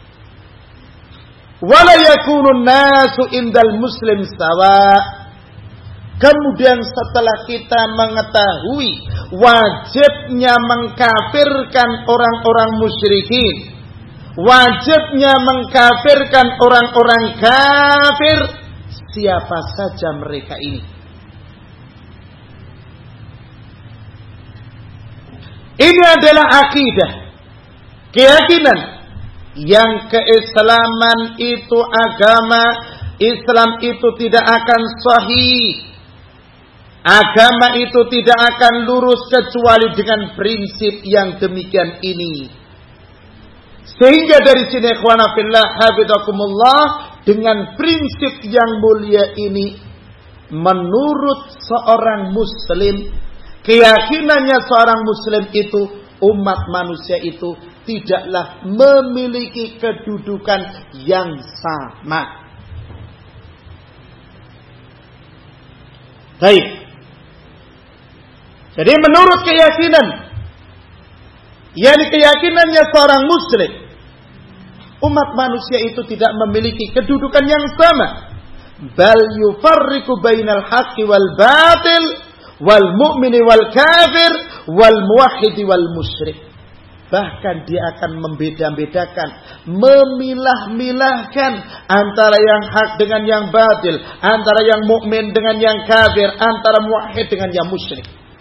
wa la yakunu an-nasu indal muslim sawa. Kemudian setelah kita mengetahui wajibnya mengkafirkan orang-orang musyrikin, wajibnya mengkafirkan orang-orang kafir, siapa saja mereka ini. Ini adalah akidah, keyakinan yang keislaman itu agama, Islam itu tidak akan sahih. Agama itu tidak akan lurus kecuali dengan prinsip yang demikian ini. Sehingga dari sini ikhwana fillah hafizakumullah, dengan prinsip yang mulia ini, menurut seorang muslim, keyakinannya seorang muslim itu, umat manusia itu tidaklah memiliki kedudukan yang sama. Baik. Jadi menurut keyakinan, yakni keyakinannya seorang muslim, umat manusia itu tidak memiliki kedudukan yang sama. Bal yufarriqu bainal haqqi wal batil, wal mu'mini wal kafir, wal muwahhidi wal musyrik. Bahkan dia akan membeda-bedakan, memilah-milahkan antara yang hak dengan yang batil, antara yang mukmin dengan yang kafir, antara muwahhid dengan yang musyrik.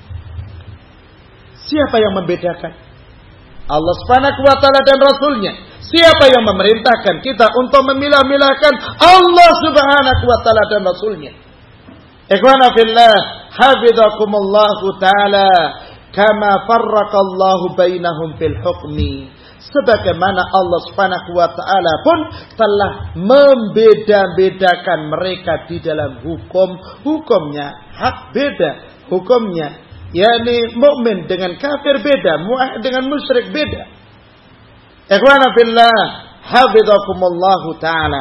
Siapa yang membedakan? Allah Subhanahu wa taala dan Rasulnya. Siapa yang memerintahkan kita untuk memilah-milahkan? Allah Subhanahu wa taala dan Rasulnya. Ikhwana fillah, hafizakumullahu taala, kama farraqallahu bainahum fil hukmi. Sebagaimana Allah Subhanahu wa taala pun telah membeda-bedakan mereka di dalam hukum. Hukumnya hak beda, hukumnya yakni mukmin dengan kafir beda, muahid dengan musyrik beda. Ikhwana fillah, hafizakumullahu taala.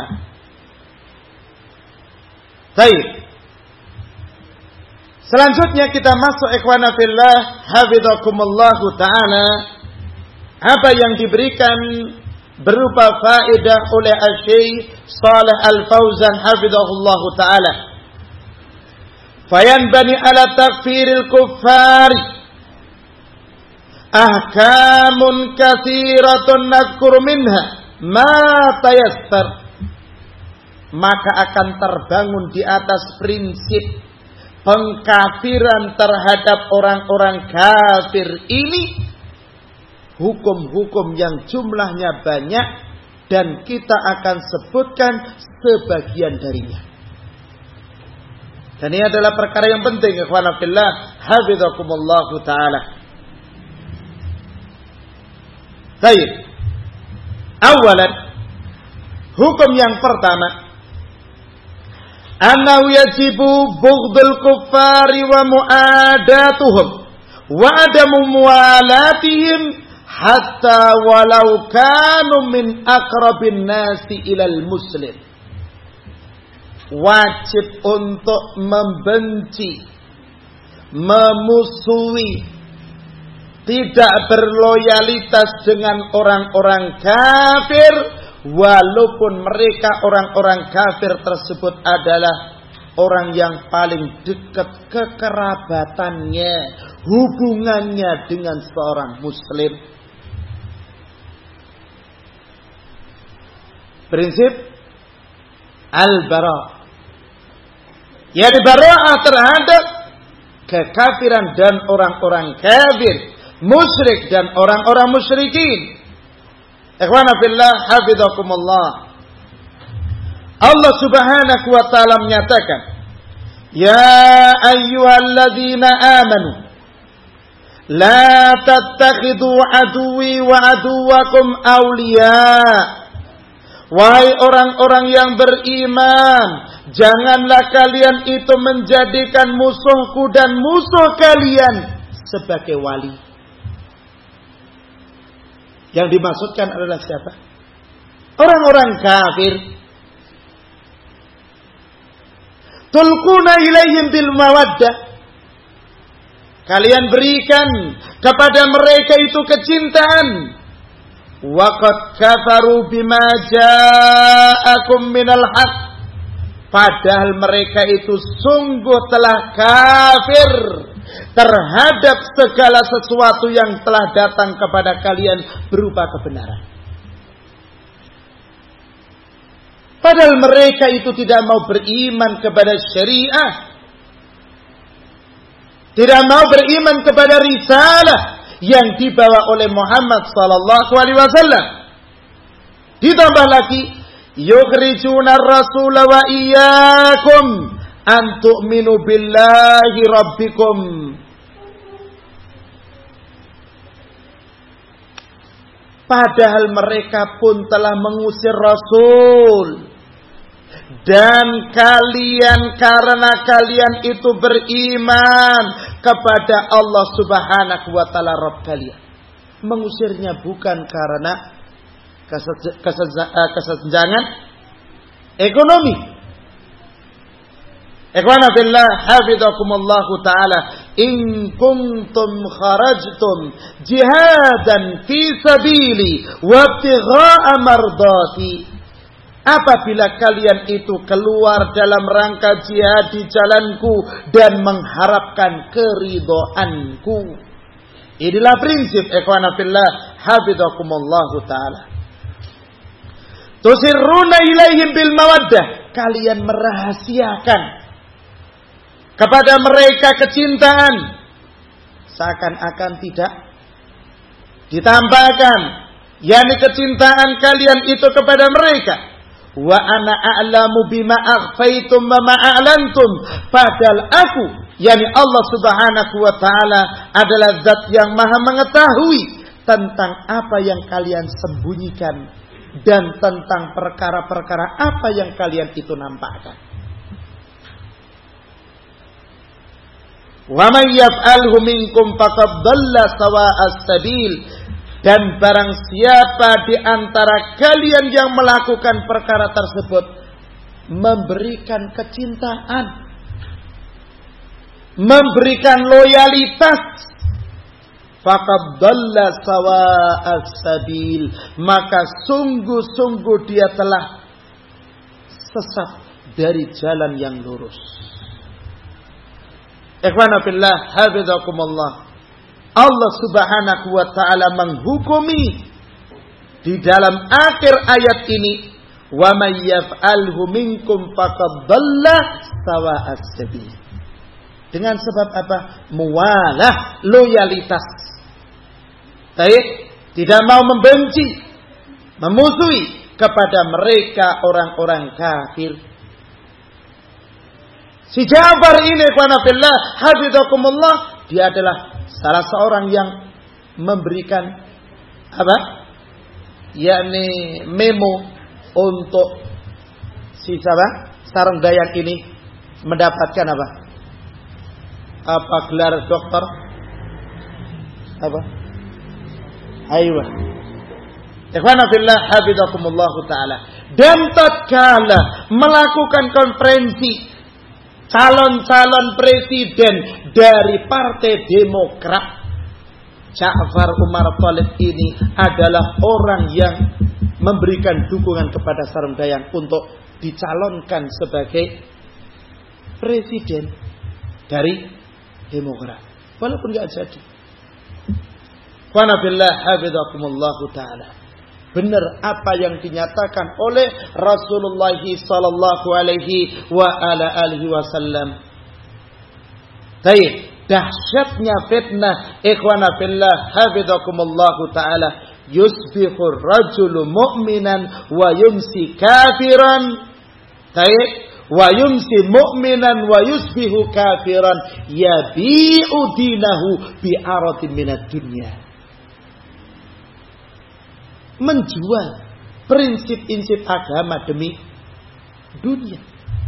Baik. Selanjutnya kita masuk ikhwana fillah, hafizakumullahu taala, apa yang diberikan berupa faedah oleh Asy-Syaikh Shalih Al-Fauzan hafizahullahu taala. Fayanbani ala takfiril kuffari ahkamun katsiratun nadhkuru minha ma tayassar. Maka akan terbangun di atas prinsip pengkafiran terhadap orang-orang kafir ini hukum-hukum yang jumlahnya banyak, dan kita akan sebutkan sebagian darinya. Dan ini adalah perkara yang penting, ikhwana fillah, hafizakumullahu ta'ala. Baik. Awalan, hukum yang pertama, annahu yajibu bughdul kuffari wa mu'adatuhum wa adamu muwalatihim hatta walau kanu min aqrabin nasi ilal muslim. Wajib untuk membenci, memusuhi, tidak berloyalitas dengan orang-orang kafir, walaupun mereka orang-orang kafir tersebut adalah orang yang paling dekat kekerabatannya, hubungannya dengan seorang muslim. Prinsip al-bara', yakni bara'ah terhadap kekafiran dan orang-orang kafir, musyrik dan orang-orang musyrikin. Ikhwana fillah, hafizakumullah. Allah Subhanahu wa taala menyatakan, "Ya ayyuhalladzina amanu la tattakhidhu aduwwi wa aduwwakum awliya." Wahai orang-orang yang beriman, janganlah kalian itu menjadikan musuhku dan musuh kalian sebagai wali. Yang dimaksudkan adalah siapa? Orang-orang kafir. Tulquna ilaihim bil mawaddah. Kalian berikan kepada mereka itu kecintaan. Waqad kafaru bima ja'akum minal haq. Padahal mereka itu sungguh telah kafir terhadap segala sesuatu yang telah datang kepada kalian berupa kebenaran. Padahal mereka itu tidak mau beriman kepada syariah, tidak mau beriman kepada risalah yang dibawa oleh Muhammad sallallahu alaihi wasallam. Ditambah lagi, yukhrijuna ar-rasula wa iyyakum an tu'minu billahi rabbikum. Padahal mereka pun telah mengusir Rasul. Dan kalian, karena kalian itu beriman kepada Allah Subhanahu wa taala Rabb kalian. Mengusirnya bukan karena kesenjangan ekonomi. Ikhwana fillah, hafizakumullah taala, in kuntum kharajtum jihadan fi sabili wa ibtigha'a mardati. Apabila kalian itu keluar dalam rangka jihad di jalanku dan mengharapkan keridhaanku. Inilah prinsip ikhwana fillah, hafizakumullah taala. Tusirruna ilaihim bil mawaddah. Kalian merahasiakan kepada mereka kecintaan seakan-akan tidak ditampakkan, yakni kecintaan kalian itu kepada mereka. Wa ana a'lamu bima akhfaytum wa ma a'lantum. Padahal aku, yakni Allah Subhanahu wa taala, adalah zat yang maha mengetahui tentang apa yang kalian sembunyikan dan tentang perkara-perkara apa yang kalian itu nampakkan. Wa man yaf'alhu minkum faqad dhalla sawa'as sabil. Dan barang siapa di antara kalian yang melakukan perkara tersebut, memberikan kecintaan, memberikan loyalitas, faqad dhalla sawa'as sabil, maka sungguh-sungguh dia telah sesat dari jalan yang lurus. Ikhwana fillah, hafizakumullah. Allah Subhanahu wa taala menghukumi di dalam akhir ayat ini, wa may yaf'alhu minkum faqad dhalla sawa'as sabil. Dengan sebab apa? Muwalah, loyalitas. Tidak mau membenci, memusuhi kepada mereka orang-orang kafir. Si Ja'far ini, ikhwana fillah, hafizakumullah, dia adalah salah seorang yang memberikan apa? Yakni memo untuk si siapa? Sarung Dayak ini mendapatkan apa? Apa gelar dokter? Apa? Ayo. Ikhwana fillah, hafizakumullah taala. Dan tatkala melakukan konferensi calon-calon presiden dari Partai Demokrat, Ja'far Umar Thalib ini adalah orang yang memberikan dukungan kepada Sarung Dayak untuk dicalonkan sebagai presiden dari Demokrat, walaupun tidak jadi. Wa nabillah hafizakumullah taala. Benar apa yang dinyatakan oleh Rasulullah sallallahu alaihi wa ala alihi wasallam. Baik, dahsyatnya fitnah, ikhwana fillah hafizakumullah taala. Yusbihur rajulu mu'minan wa yumsi kafiran. Baik, wa yumsi mu'minan wa yusbihu kafiran yabi'u dinahu bi'aratin minad dunya. Menjual prinsip-prinsip agama demi dunia.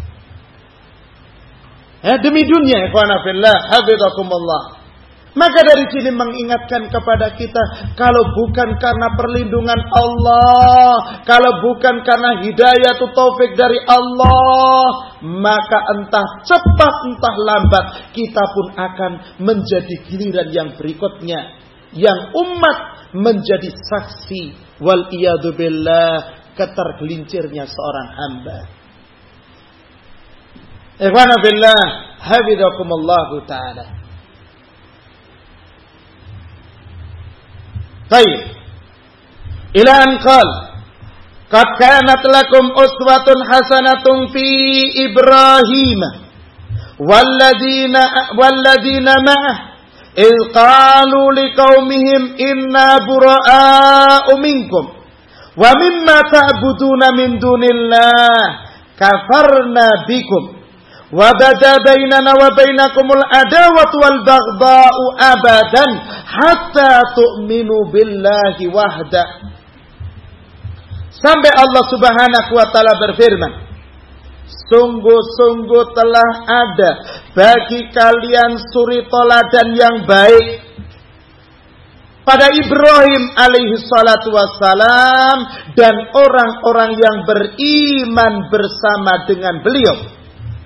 Demi dunia, ikhwana fillah, hafizakumullah. Maka dari sini mengingatkan kepada kita, kalau bukan karena perlindungan Allah, kalau bukan karena hidayah atau taufik dari Allah, maka entah cepat entah lambat kita pun akan menjadi giliran yang berikutnya, yang umat menjadi saksi wal iyadu billah ketergelincirnya seorang hamba. Ikhwana billah, hafizakumullah ta'ala. Baik. Ila an qala qad kanat lakum uswatun hasanatun fi Ibrahim walladzina ma'ah idh qalu liqaumihim inna bura'a'u minkum wa mimma ta'buduna min dunillah kafarna bikum wa bada bainana wa bainakumul adawatu wal baghdha'u abadan hatta tu'minu billahi wahda. Sampai Allah Subhanahu wa taala berfirman, sungguh-sungguh telah ada bagi kalian suri teladan yang baik pada Ibrahim alaihi salatu wassalam dan orang-orang yang beriman bersama dengan beliau.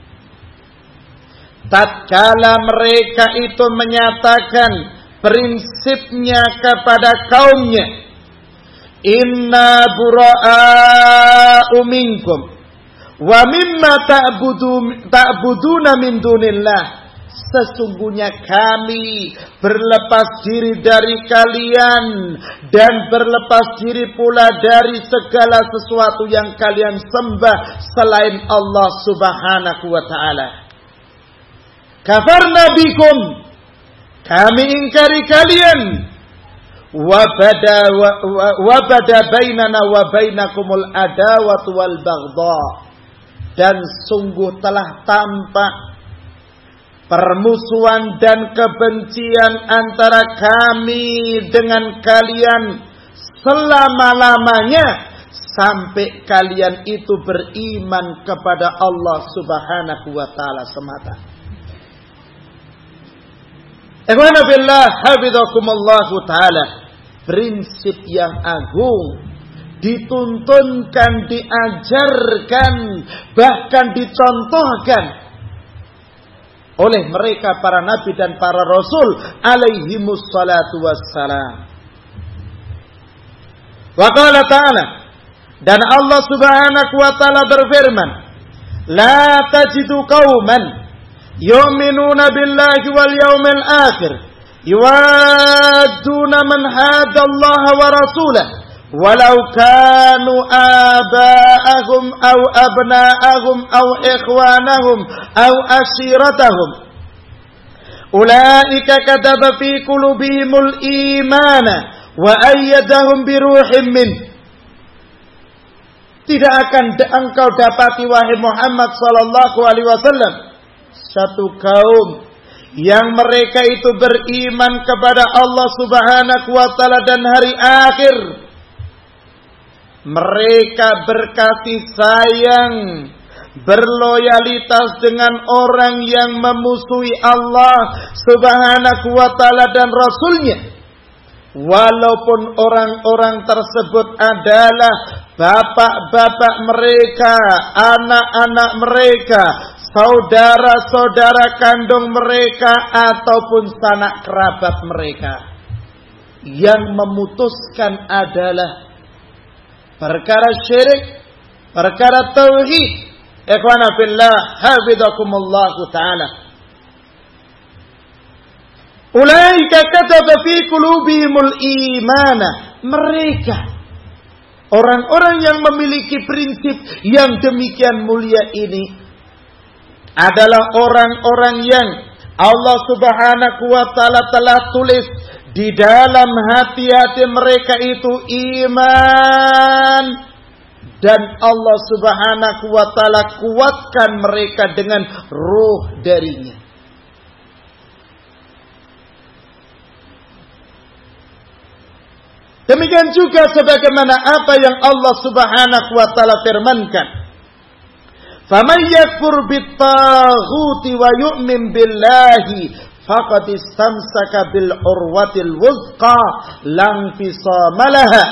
Tatkala mereka itu menyatakan prinsipnya kepada kaumnya, inna bura'a'u minkum wa mimma ta'buduna min dunillah, sesungguhnya kami berlepas diri dari kalian dan berlepas diri pula dari segala sesuatu yang kalian sembah selain Allah Subhanahu wa ta'ala. Kafarna bikum, kami ingkari kalian. Wabada bainana wa bainakumul adawatu wal baghdha, dan sungguh telah tampak permusuhan dan kebencian antara kami dengan kalian selama-lamanya sampai kalian itu beriman kepada Allah Subhanahu wa taala semata. Ikhwana billah, hafizakumullahu ta'ala. Prinsip yang agung dituntunkan, diajarkan, bahkan dicontohkan oleh mereka para nabi dan para rasul alaihimus salatu wassalam. Wa qala ta'ala, dan Allah Subhanahu wa ta'ala berfirman, la tajidu qauman yu'minuna billahi wal yawmil akhir yuwadduna man hada Allah wa rasulah walau kanu aba'ahum aw abna'ahum aw ikhwanahum aw ashiratahum ulaika kataba fi qulubihimul imana wa ayyadahum bi ruhim min. Tidak akan engkau dapati wahai Muhammad sallallahu alaihi wasallam satu kaum yang mereka itu beriman kepada Allah Subhanahu wa taala dan hari akhir. Mereka berkasih sayang, berloyalitas dengan orang yang memusuhi Allah Subhanahu wa taala dan Rasulnya. Walaupun orang-orang tersebut adalah bapak-bapak mereka, anak-anak mereka, saudara-saudara kandung mereka, ataupun sanak kerabat mereka. Yang memutuskan adalah perkara syirik, perkara tauhid. Ikhwana fillah, hafizakumullahu ta'ala. Ulaika kataba fi qulubihimul imana. Mereka, orang-orang yang memiliki prinsip yang demikian mulia ini adalah orang-orang yang Allah Subhanahu wa taala telah tulis di dalam hati-hati mereka itu iman dan Allah Subhanahu wa ta'ala kuatkan mereka dengan ruh darinya. Demikian juga sebagaimana apa yang Allah Subhanahu wa ta'ala firmankan. Faman yakfur bit-taghuti wa yu'min billahi faqad istamsaka bil urwatil wuthqa lam fisama laha.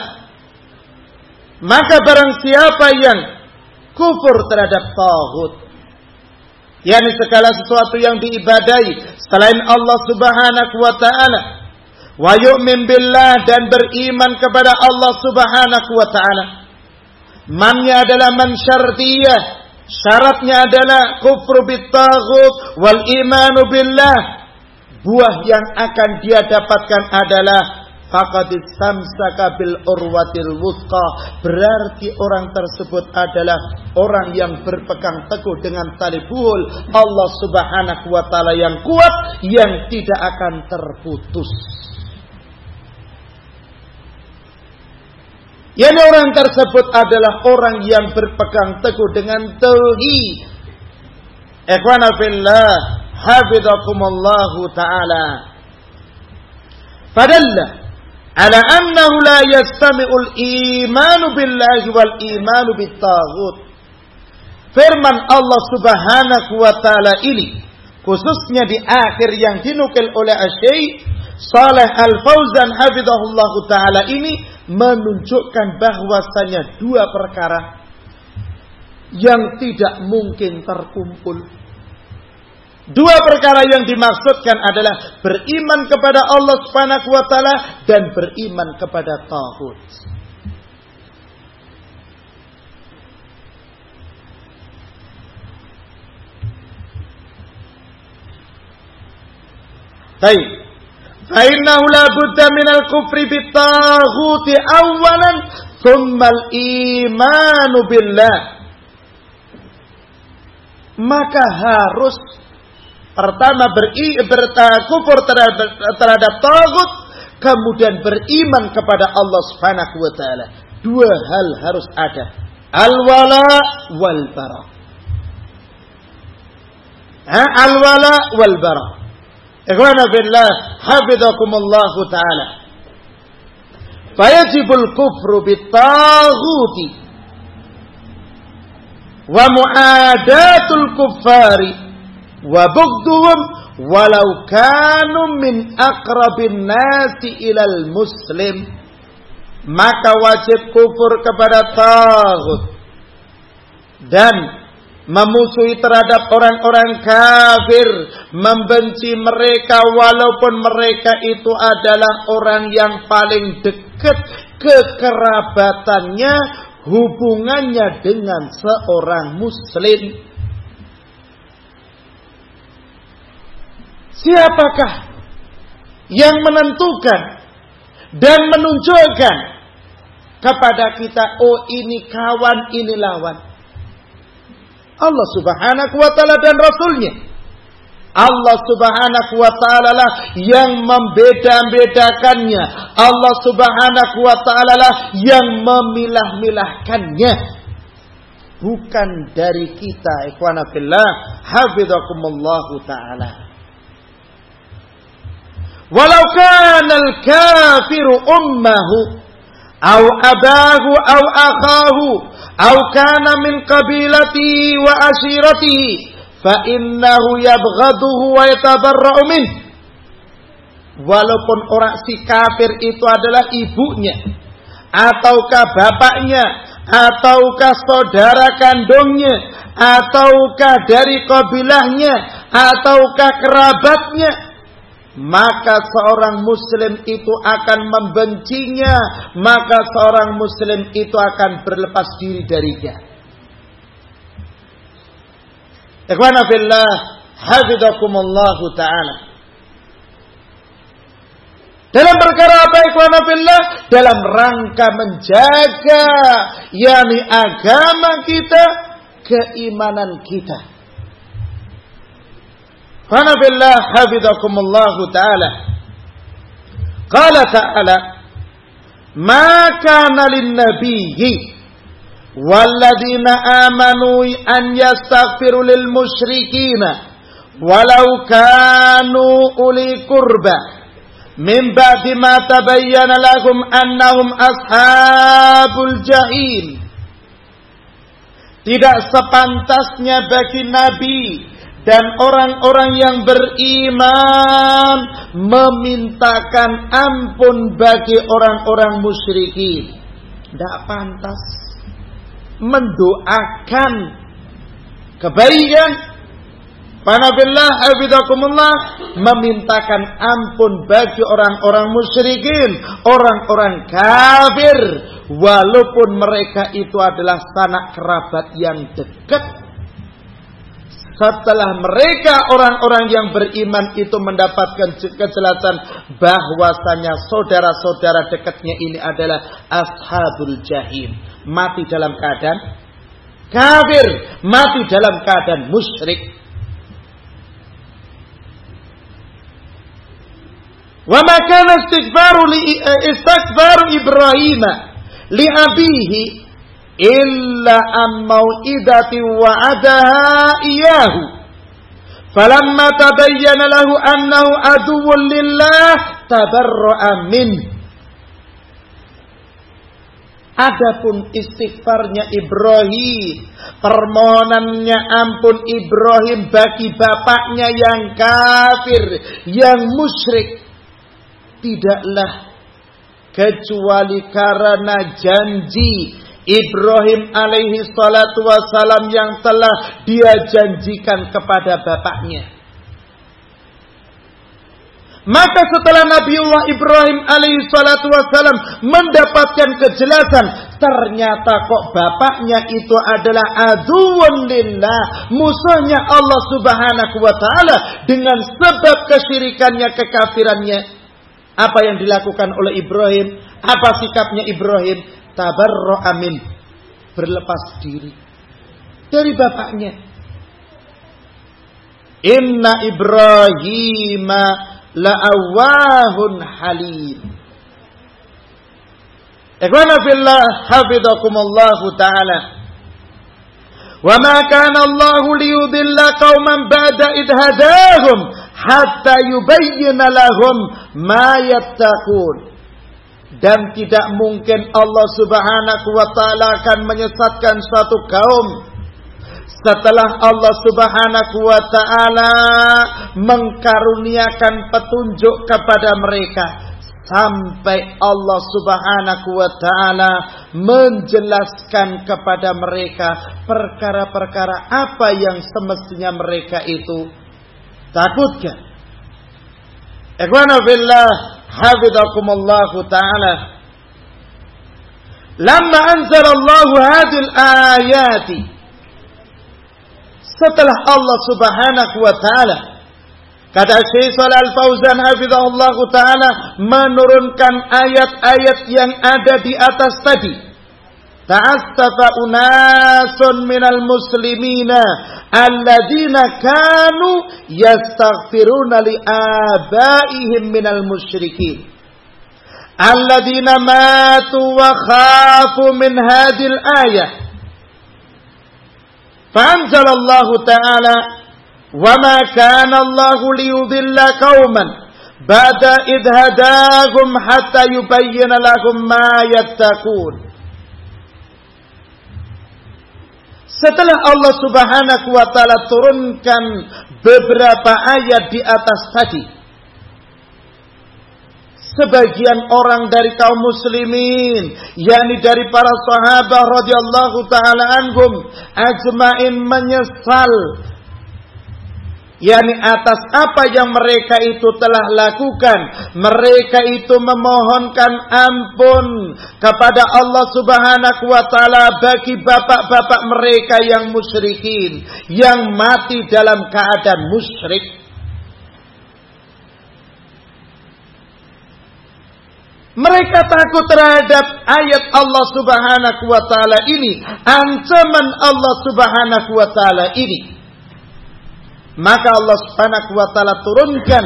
Maka barang siapa yang kufur terhadap taghut, yakni segala sesuatu yang diibadahi selain Allah Subhanahu wa ta'ala, wa yu'min billah, dan beriman kepada Allah Subhanahu wa ta'ala. Mannya adalah man syartiyah, syaratnya adalah kufur bit-taghut wal imanu billah. Buah yang akan dia dapatkan adalah faqad istamsaka bil urwatil wuthqa, berarti orang tersebut adalah orang yang berpegang teguh dengan tali buhul Allah Subhanahu wa ta'ala yang kuat, yang tidak akan terputus. Yani orang tersebut adalah orang yang berpegang teguh dengan tauhid. Ikhwana fillah, hafizakumullahu ta'ala. Fadalla ala annahu la yastami'ul imanu billahi wal imanu bit-taghut. Firman Allah Subhanahu wa ta'ala ini, khususnya di akhir yang dinukil oleh Syekh Shalih Al-Fauzan hafizahullahu ta'ala ini, menunjukkan bahwasanya dua perkara yang tidak mungkin terkumpul. Dua perkara yang dimaksudkan adalah beriman kepada Allah Subhanahu wa ta'ala dan beriman kepada taghut. Baik. فإنه لا بد من الكفر بالطاغوت أولا ثم الإيمان بالله. Maka harus pertama berkufur terhadap taghut, kemudian beriman kepada Allah Subhanahu wa ta'ala. Dua hal harus ada, al-wala wal bara. Al-wala wal bara. Ikhwana fillah, hafizakumullahu ta'ala. Fayajibul kufru bit-taghuti wa mu'adatul kuffari wa bughdhum walau kanu min aqrabin nasi ilal muslim. Maka wajib kufur kepada taghut dan memusuhi terhadap orang-orang kafir, membenci mereka walaupun mereka itu adalah orang yang paling dekat kekerabatannya, hubungannya dengan seorang muslim. Siapakah yang menentukan dan menunjukkan kepada kita, oh ini kawan, ini lawan? Allah Subhanahu wa ta'ala dan Rasulnya. Allah Subhanahu wa ta'ala lah yang membeda-bedakannya. Allah Subhanahu wa ta'ala lah yang memilah-milahkannya. Bukan dari kita. Ikhwana fillah, hafizakumullahu ta'ala. Walau kana al-kafiru ummahu aw abahu aw akhahu aw kana min qabilatihi wa ashiratihi fa innahu yabghaduhu wa yatabarra'u min. Walaupun orang si kafir itu adalah ibunya, ataukah bapaknya, ataukah saudara kandungnya, ataukah dari kabilahnya, ataukah kerabatnya, maka seorang muslim itu akan membencinya, maka seorang muslim itu akan berlepas diri darinya. Ikhwana fillah, hafizakumullahu ta'ala. Dalam perkara apa ikhwana fillah? Dalam rangka menjaga yakni agama kita, keimanan kita. Ikhwana fillah, hafizakumullahu ta'ala. Qala ta'ala, ma kana lin nabiyyi walladzina amanu an yastaghfiru lil musyrikina walau kanu uli qurba min ba'di ma tabayyana lahum annahum ashabul jahim. Tidak sepantasnya bagi Nabi dan orang-orang yang beriman memintakan ampun bagi orang-orang musyrikin. Tidak pantas mendoakan kebaikan, panabillah hafizakumullah, memintakan ampun bagi orang-orang musyrikin, orang-orang kafir, walaupun mereka itu adalah sanak kerabat yang dekat. Setelah mereka orang-orang yang beriman itu mendapatkan kejelasan bahwasanya saudara-saudara dekatnya ini adalah ashabul jahim, mati dalam keadaan kafir, mati dalam keadaan musyrik. Wa ma kana istighfaru Ibrahim li abihi illa am mau'idati wa'adaha iyahu falamma tabayyana lahu annahu aduwwun lillah tabarra'a min. Adapun istighfarnya Ibrahim, permohonannya ampun Ibrahim bagi bapaknya yang kafir, yang musyrik, tidaklah kecuali karena janji Ibrahim alaihi salatu wassalam yang telah dia janjikan kepada bapaknya. Maka setelah Nabiullah Ibrahim alaihi salatu wassalam mendapatkan kejelasan, ternyata kok bapaknya itu adalah aduwwun lillah, musuhnya Allah subhanahu wa ta'ala, dengan sebab kesyirikannya, kekafirannya. Apa yang dilakukan oleh Ibrahim? Apa sikapnya Ibrahim? Tabarra'a min, berlepas diri dari bapaknya. Inna Ibrahima la'awwahun halim. Ikhwana fillah hafizakumullahu ta'ala. Wa ma kana Allahu liyudilla qauman ba'da idh hadahum hatta yubayyana lahum ma yattaqun. Dan tidak mungkin Allah subhanahu wa ta'ala akan menyesatkan suatu kaum setelah Allah subhanahu wa ta'ala mengkaruniakan petunjuk kepada mereka, sampai Allah subhanahu wa ta'ala menjelaskan kepada mereka perkara-perkara apa yang semestinya mereka itu takutkan. Ikhwana fillah hafizakumullahu ta'ala. Lamma anzalallahu hadhil ayati, setelah Allah subhanahu wa ta'ala, kata Syekh Shalih Al-Fauzan hafizahullahu ta'ala, menurunkan ayat-ayat yang ada di atas tadi. Ta'assafa unasun minal muslimina alladzina kanu yastaghfiruna li abaihim minal musyrikin alladzina matu wa khafu min hadhil ayah. Fa'anzalallahu ta'ala wa ma kana Allahu liyudilla qauman ba'da idh hadahum hatta yubayyana lahum ma yattaqun. Setelah Allah subhanahu wa ta'ala turunkan beberapa ayat di atas tadi, sebagian orang dari kaum muslimin, yakni dari para sahabat radhiyallahu ta'ala anhum ajmain, menyesal, yakni atas apa yang mereka itu telah lakukan. Mereka itu memohonkan ampun kepada Allah subhanahu wa ta'ala bagi bapak-bapak mereka yang musyrikin, yang mati dalam keadaan musyrik. Mereka takut terhadap ayat Allah subhanahu wa ta'ala ini, ancaman Allah subhanahu wa ta'ala ini. Maka Allah subhanahu wa ta'ala turunkan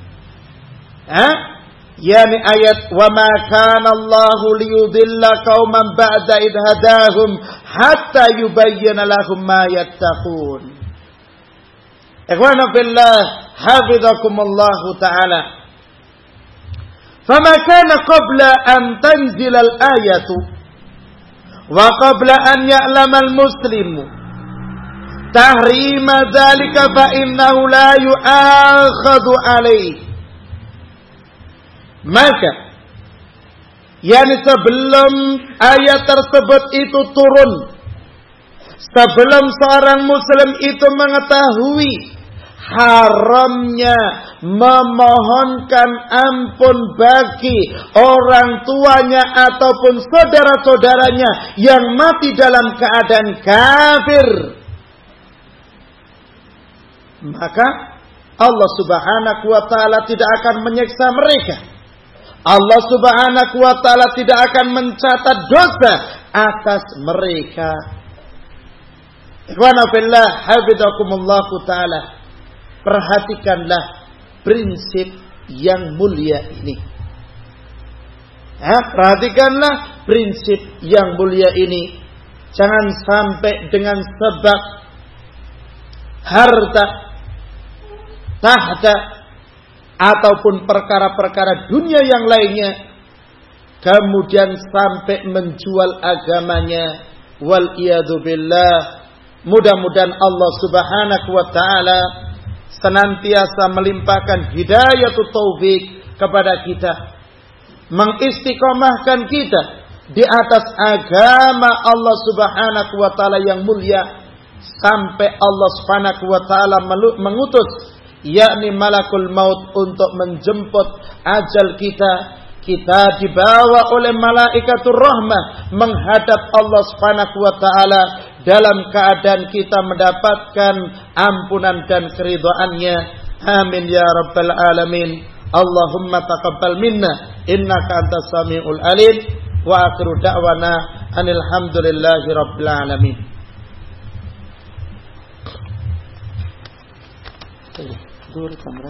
yakni ayat wa ma kana Allahu liyudilla qauman ba'da idh hadahum hatta yubayyana lahum ma yattaqun. Ikhwana fillah, hafizakumullah taala. Fama kana qabla an tanzila al-ayatu wa qabla an ya'lama al-muslimu tahrima dzalika fa innahu la yu'akhadhu alayhi. Maka sebelum ayat tersebut itu turun, sebelum seorang muslim itu mengetahui haramnya memohonkan ampun bagi orang tuanya ataupun saudara-saudaranya yang mati dalam keadaan kafir, maka Allah Subhanahu wa taala tidak akan menyiksa mereka. Allah Subhanahu wa taala tidak akan mencatat dosa atas mereka. Ikhwana fillah, hafizakumullah taala. Perhatikanlah prinsip yang mulia ini. Perhatikanlah prinsip yang mulia ini. Jangan sampai dengan sebab harta, tahta, ataupun perkara-perkara dunia yang lainnya, kemudian sampai menjual agamanya. Wal iyadu billah. Mudah-mudahan Allah Subhanahu wa taala senantiasa melimpahkan hidayatut taufik kepada kita, mengistiqomahkan kita di atas agama Allah Subhanahu wa taala yang mulia, sampai Allah Subhanahu wa taala mengutus yakni malakul maut untuk menjemput ajal kita. Kita dibawa oleh malaikatur rahmah menghadap Allah Subhanahu wa taala dalam keadaan kita mendapatkan ampunan dan keridhaannya. Amin ya rabbal alamin. Allahumma taqabbal minna innaka antas samiul alim. Wa akhiru da'wana anil hamdulillahi rabbil alamin. Dulu kamera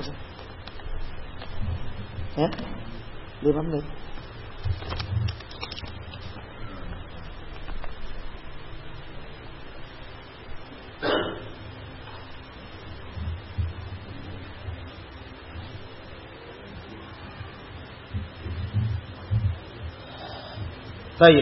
ya 5 menit. Baik.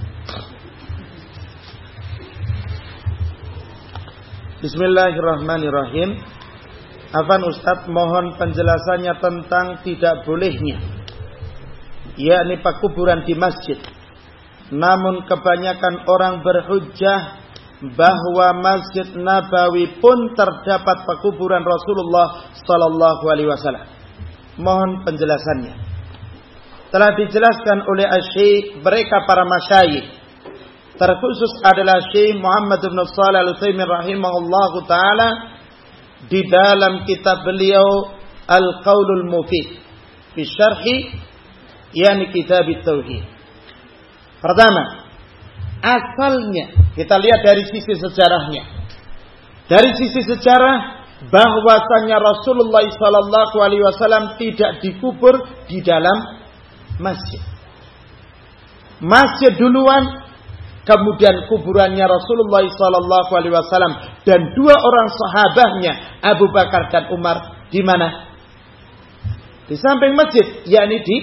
Bismillahirrahmanirrahim. Afan Ustaz, mohon penjelasannya tentang tidak bolehnya yakni pekuburan di masjid. Namun kebanyakan orang berhujjah bahwa Masjid Nabawi pun terdapat pekuburan Rasulullah sallallahu alaihi wasallam. Mohon penjelasannya. Telah dijelaskan oleh Asy-Syaikh mereka para masyayikh, terkhusus adalah Syekh Muhammad bin Shalih Al-Utsaimin rahimahullahu taala di dalam kitab beliau Al-Qaulul Mufid fi syarhi yakni kitab Tauhid. Pertama, asalnya kita lihat dari sisi sejarahnya. Dari sisi sejarah bahwasanya Rasulullah sallallahu alaihi wasallam tidak dikubur di dalam masjid. Masjid duluan, kemudian kuburannya Rasulullah sallallahu alaihi wasallam dan dua orang sahabatnya Abu Bakar dan Umar di mana? Di samping masjid, yakni di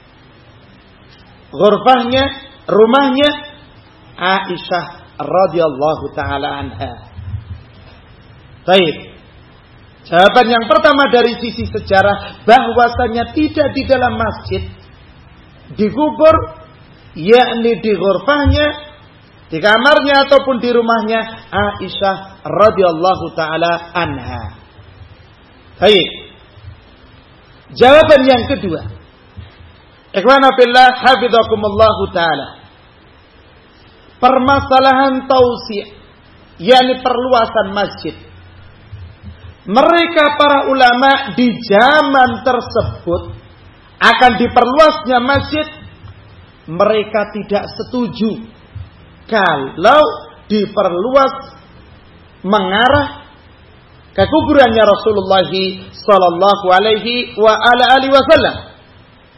ghurfahnya, rumahnya Aisyah radhiyallahu taala anha. Baik. Jawaban yang pertama dari sisi sejarah bahwasanya tidak di dalam masjid dikubur, yakni di ghurfahnya, di kamarnya ataupun di rumahnya Aisyah radhiyallahu taala anha. Baik. Jawaban yang kedua. Ikhwana fillah hafizakumullah taala. Permasalahan tausi', yakni perluasan masjid. Mereka para ulama di zaman tersebut akan diperluasnya masjid, mereka tidak setuju kalau diperluas mengarah ke kuburannya Rasulullah sallallahu alaihi wa ala alihi wasallam.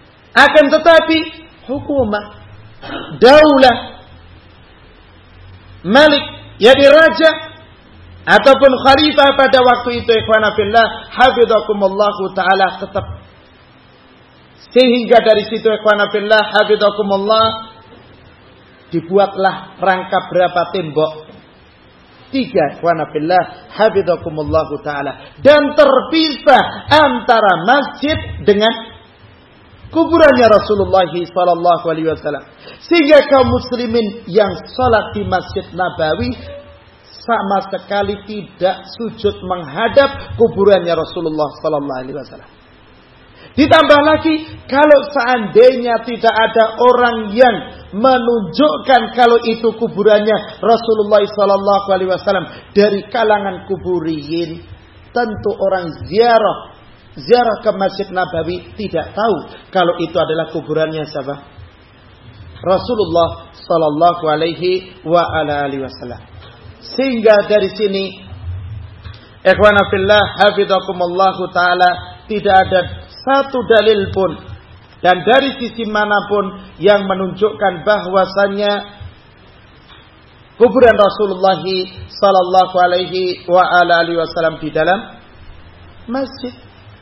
Akan tetapi hukumah daulah Malik, yakni raja ataupun khalifah pada waktu itu, ikhwana fillah, hafizakumullahu taala, tetap. Sehingga dari situ, ikhwana fillah, hafizakumullah, dibuatlah rangka berapa tembok? 3, ikhwana fillah, hafizakumullahu taala, dan terpisah antara masjid dengan kuburannya Rasulullah sallallahu alaihi wasallam. Sehingga kaum muslimin yang salat di Masjid Nabawi sama sekali tidak sujud menghadap kuburannya Rasulullah sallallahu alaihi wasallam. Ditambah lagi, kalau seandainya tidak ada orang yang menunjukkan kalau itu kuburannya Rasulullah sallallahu alaihi wasallam dari kalangan kuburiyin, tentu orang ziarah ke Masjid Nabawi tidak tahu kalau itu adalah kuburannya siapa? Rasulullah sallallahu alaihi wa ala alihi wasallam. Sehingga dari sini, ikhwana fillah, hafizakumullahu taala, tidak ada satu dalil pun dan dari sisi manapun yang menunjukkan bahwasannya kuburan Rasulullah sallallahu alaihi wa ala alihi wasallam di dalam masjid.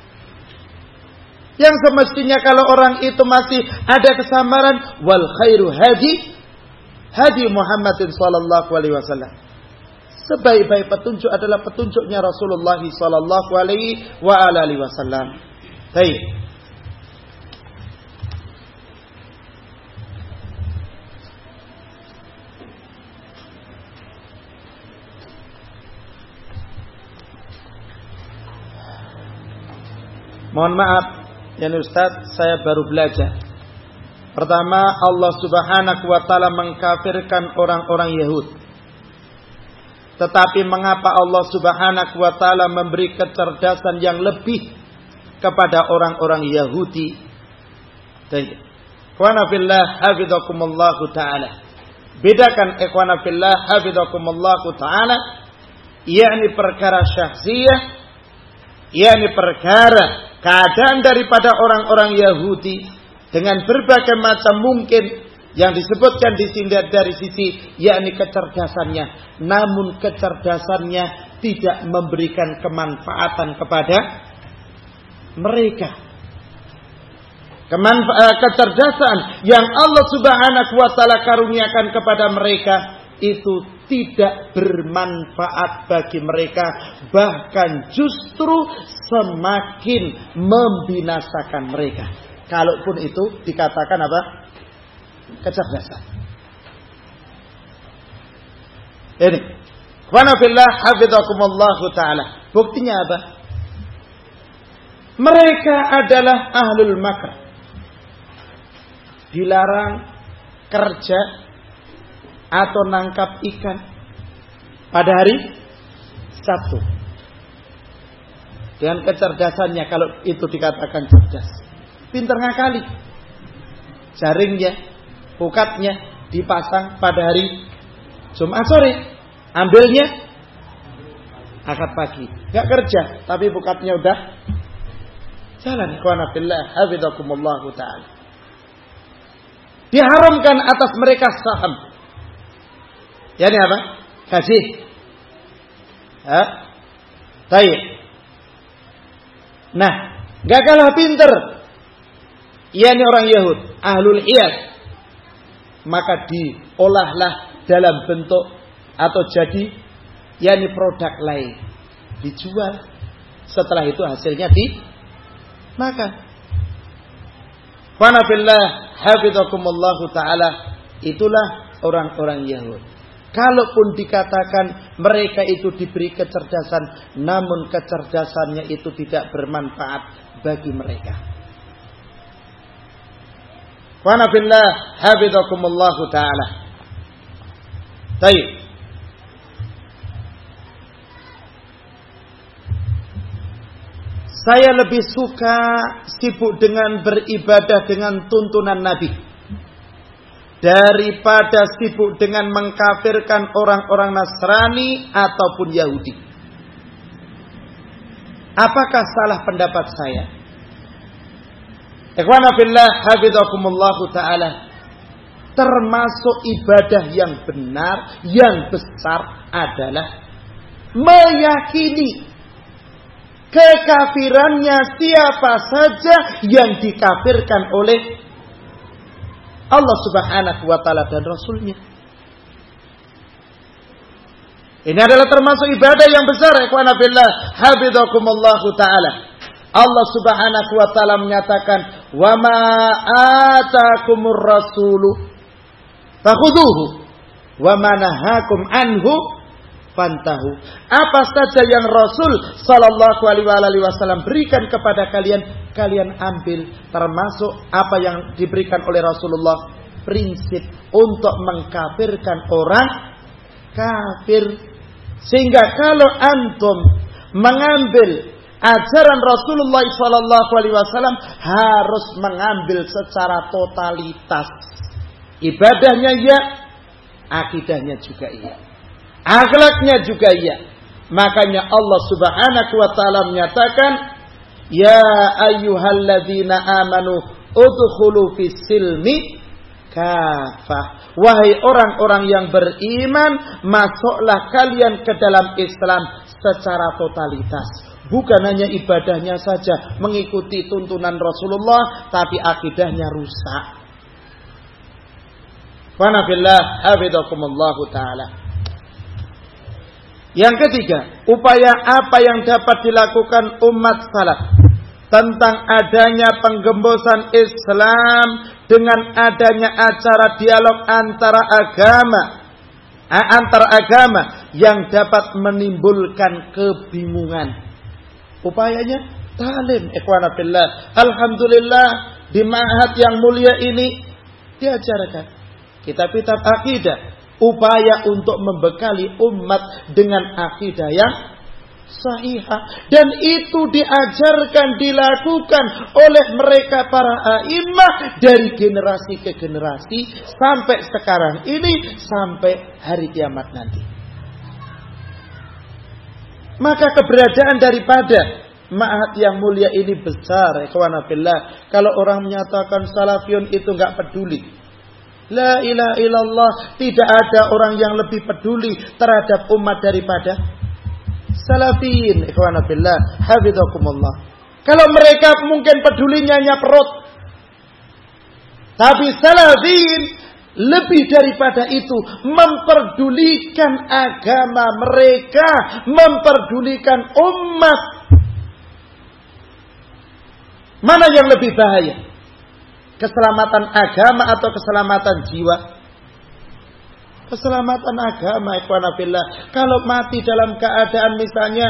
Yang semestinya kalau orang itu masih ada kesamaran, wal khairu hadi Muhammadin sallallahu alaihi wasallam. Sebaik-baik petunjuk adalah petunjuknya Rasulullah sallallahu alaihi wa alihi wasallam. Baik. Mohon maaf, ya Ustaz, saya baru belajar. Pertama, Allah Subhanahu wa taala mengkafirkan orang-orang Yahudi. Tetapi mengapa Allah Subhanahu wa taala memberi kecerdasan yang lebih kepada orang-orang Yahudi? Baik. Ikhwana fillah, hafizakumullah taala. Bedakan ikhwana fillah, hafizakumullah taala, yakni perkara syahsiyah, yakni perkara keadaan daripada orang-orang Yahudi dengan berbagai macam mungkin yang disebutkan di sini dari sisi yakni kecerdasannya, namun kecerdasannya tidak memberikan kemanfaatan kepada mereka. Kecerdasan yang Allah Subhanahu wa taala karuniakan kepada mereka itu tidak bermanfaat bagi mereka, bahkan justru semakin membinasakan mereka. Kalaupun itu dikatakan apa? Kecerdasan. Ini, wa fillah hafizakumullah taala. Buktinya apa? Mereka adalah ahlul makr. Dilarang kerja atau nangkap ikan pada hari Sabtu. Dengan kecerdasannya, kalau itu dikatakan cerdas, pintar ngakali. Jaringnya, pukatnya dipasang pada hari Jumat sore, ambilnya Ahad pagi. Gak kerja, tapi pukatnya udah jalan. Ikhwana fillah, hafizakumullah ta'ala. Diharamkan atas mereka saham. Ya ini apa? Gaji. Baik. Nah, gak kalah pinter. Ini orang Yahud, ahlul hiyas. Maka diolahlah dalam bentuk atau jadi yakni produk lain, dijual. Setelah itu hasilnya dimakan. Wa nafillah hafizakumullahu taala. Itulah orang-orang Yahud. Kalaupun dikatakan mereka itu diberi kecerdasan, namun kecerdasannya itu tidak bermanfaat bagi mereka. Wa nafillah hafizakumullahu taala. Baik. Saya lebih suka sibuk dengan beribadah dengan tuntunan Nabi daripada sibuk dengan mengkafirkan orang-orang Nasrani ataupun Yahudi. Apakah salah pendapat saya? Ikhwana fillah hafizakumullahu ta'ala. termasuk ibadah yang benar, yang besar adalah meyakini kekafirannya siapa saja yang dikafirkan oleh Allah Subhanahu wa taala dan Rasulnya. Ini adalah termasuk ibadah yang besar, ikhwan fillah, hafizakumullahu taala. Allah Subhanahu wa taala menyatakan, "Wa ma ataakumur rasulu fakhudhuhu wa ma nahakum anhu fantahu." Apa saja yang Rasul sallallahu alaihi wasallam berikan kepada kalian, kalian ambil, termasuk apa yang diberikan oleh Rasulullah, prinsip untuk mengkafirkan orang kafir. Sehingga kalau antum mengambil ajaran Rasulullah sallallahu alaihi wasallam, harus mengambil secara totalitas. Ibadahnya ya, akidahnya juga iya, akhlaknya juga iya. Makanya Allah Subhanahu wa taala menyatakan, ya ayyuhalladzina amanu udkhulu fis silmi kafah. Wahai orang-orang yang beriman, masuklah kalian ke dalam Islam secara totalitas. Bukan hanya ibadahnya saja mengikuti tuntunan Rasulullah, tapi akidahnya rusak. Wa nabillah hafizakumullahu taala. Yang ketiga, upaya apa yang dapat dilakukan umat salaf tentang adanya penggembosan Islam dengan adanya acara dialog antara agama yang dapat menimbulkan kebingungan. Upayanya talim, ikhwana fillah. Alhamdulillah di ma'had yang mulia ini diajarkan kitab-kitab akidah, upaya untuk membekali umat dengan akidah yang sahihah, dan itu diajarkan, dilakukan oleh mereka para a'immah dari generasi ke generasi sampai sekarang ini, sampai hari kiamat nanti. Maka keberadaan daripada ma'had yang mulia ini besar, ikhwana fillah. Kalau orang menyatakan salafiyun itu enggak peduli, la ilaha illallah, tidak ada orang yang lebih peduli terhadap umat daripada salafin, ikhwana fillah, hafizakumullah. Kalau mereka mungkin pedulinya hanya perut, tapi salafin lebih daripada itu, memperdulikan agama mereka, memperdulikan umat. Mana yang lebih bahaya? Keselamatan agama atau keselamatan jiwa? Keselamatan agama, ikhwana fillah. Kalau mati dalam keadaan misalnya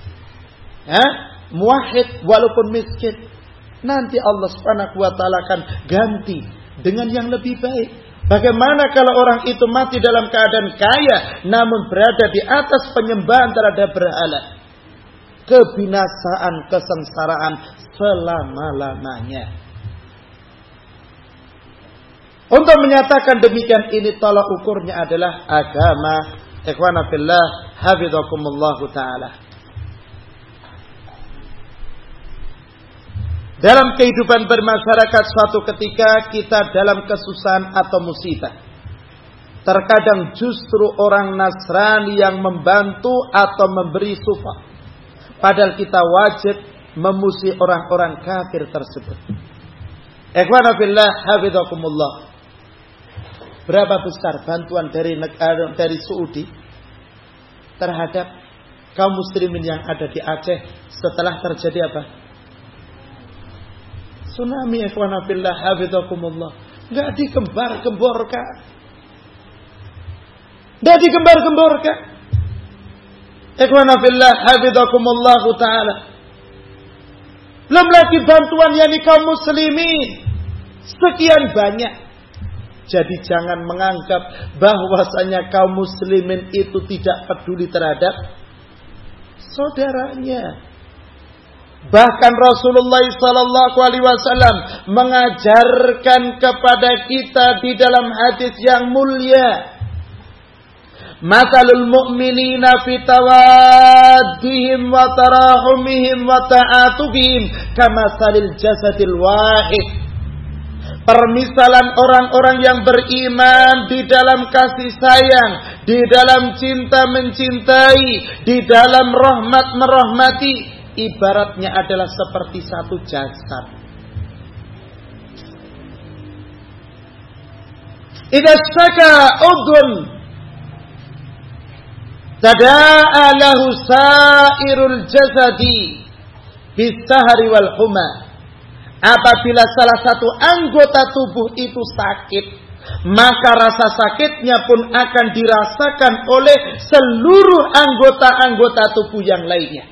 muwahhid walaupun miskin, nanti Allah Subhanahu wa taala akan ganti dengan yang lebih baik. Bagaimana kalau orang itu mati dalam keadaan kaya namun berada di atas penyembahan terhadap berhala? Kebinasaan, kesengsaraan selama-lamanya. Untuk menyatakan demikian ini, tolak ukurnya adalah agama. Ikhwana fillah, hafizakumullahu ta'ala. Dalam kehidupan bermasyarakat, suatu ketika kita dalam kesusahan atau musibah, terkadang justru orang Nasrani yang membantu atau memberi support, padahal kita wajib memusuhi orang-orang kafir tersebut. Ikhwana fillah, hafizakumullah. Berapa besar bantuan dari Saudi terhadap kaum muslimin yang ada di Aceh setelah terjadi apa? Tsunami, ikhwana fillah, hafizakumullah. Enggak digembar-gemborkan. Enggak digembar-gemborkan. Ikhwana fillah, hafizakumullah taala. Belum lagi bantuan yang kaum muslimin sekian banyak. Jadi jangan menganggap bahwasanya kaum muslimin itu tidak peduli terhadap saudaranya. Bahkan Rasulullah sallallahu alaihi wasallam mengajarkan kepada kita di dalam hadis yang mulia, masalul mu'minina fi tawaddihim wa tarahumihim wa ta'atubihim kamasalil jasadil wahid Permisalan orang-orang yang beriman di dalam kasih sayang, di dalam cinta mencintai, di dalam rahmat merahmati, ibaratnya adalah seperti satu jasad. Idza syaka udhun tada'a lahu sairul jasadi bis-sahri wal huma. Apabila salah satu anggota tubuh itu sakit, maka rasa sakitnya pun akan dirasakan oleh seluruh anggota-anggota tubuh yang lainnya.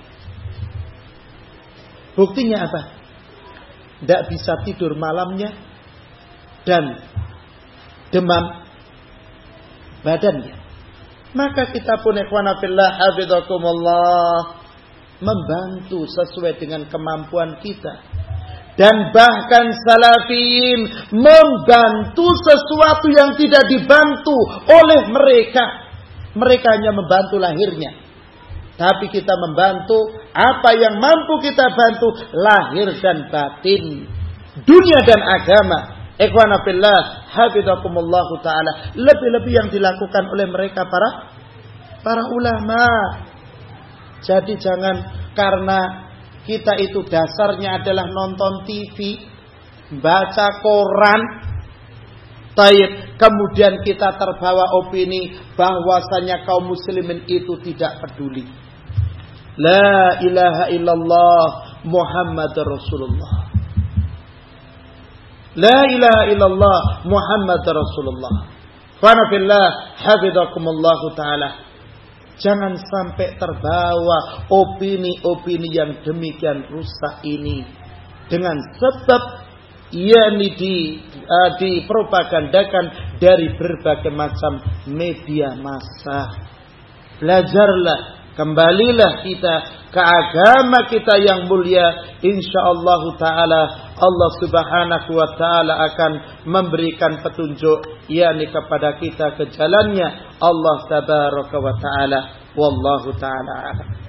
Buktinya apa? Tidak bisa tidur malamnya dan demam badannya. Maka kita pun ikhwana fillah hafizakumullah membantu sesuai dengan kemampuan kita. Dan bahkan salafiyin membantu sesuatu yang tidak dibantu oleh mereka. Mereka hanya membantu lahirnya. Tapi kita membantu apa yang mampu kita bantu, lahir dan batin, dunia dan agama. Ikhwana fillah hafizakumullah ta'ala. Lebih-lebih yang dilakukan oleh mereka para ulama. Jadi jangan karena kita itu dasarnya adalah nonton TV, baca koran, kemudian kita terbawa opini bahwasanya kaum muslimin itu tidak peduli. La ilaha illallah Muhammadur Rasulullah. La ilaha illallah Muhammadur Rasulullah. Wa nafillah hafizakumullah ta'ala. Jangan sampai terbawa opini-opini yang demikian rusak ini. Dengan sebab yakni dipropagandakan dari berbagai macam media massa. Belajarlah, kembalilah kita ke agama kita yang mulia. InsyaAllah ta'ala Allah subhanahu wa ta'ala akan memberikan petunjuk yakni kepada kita ke jalannya Allah tabaraka wa ta'ala. Wallahu ta'ala a'lam.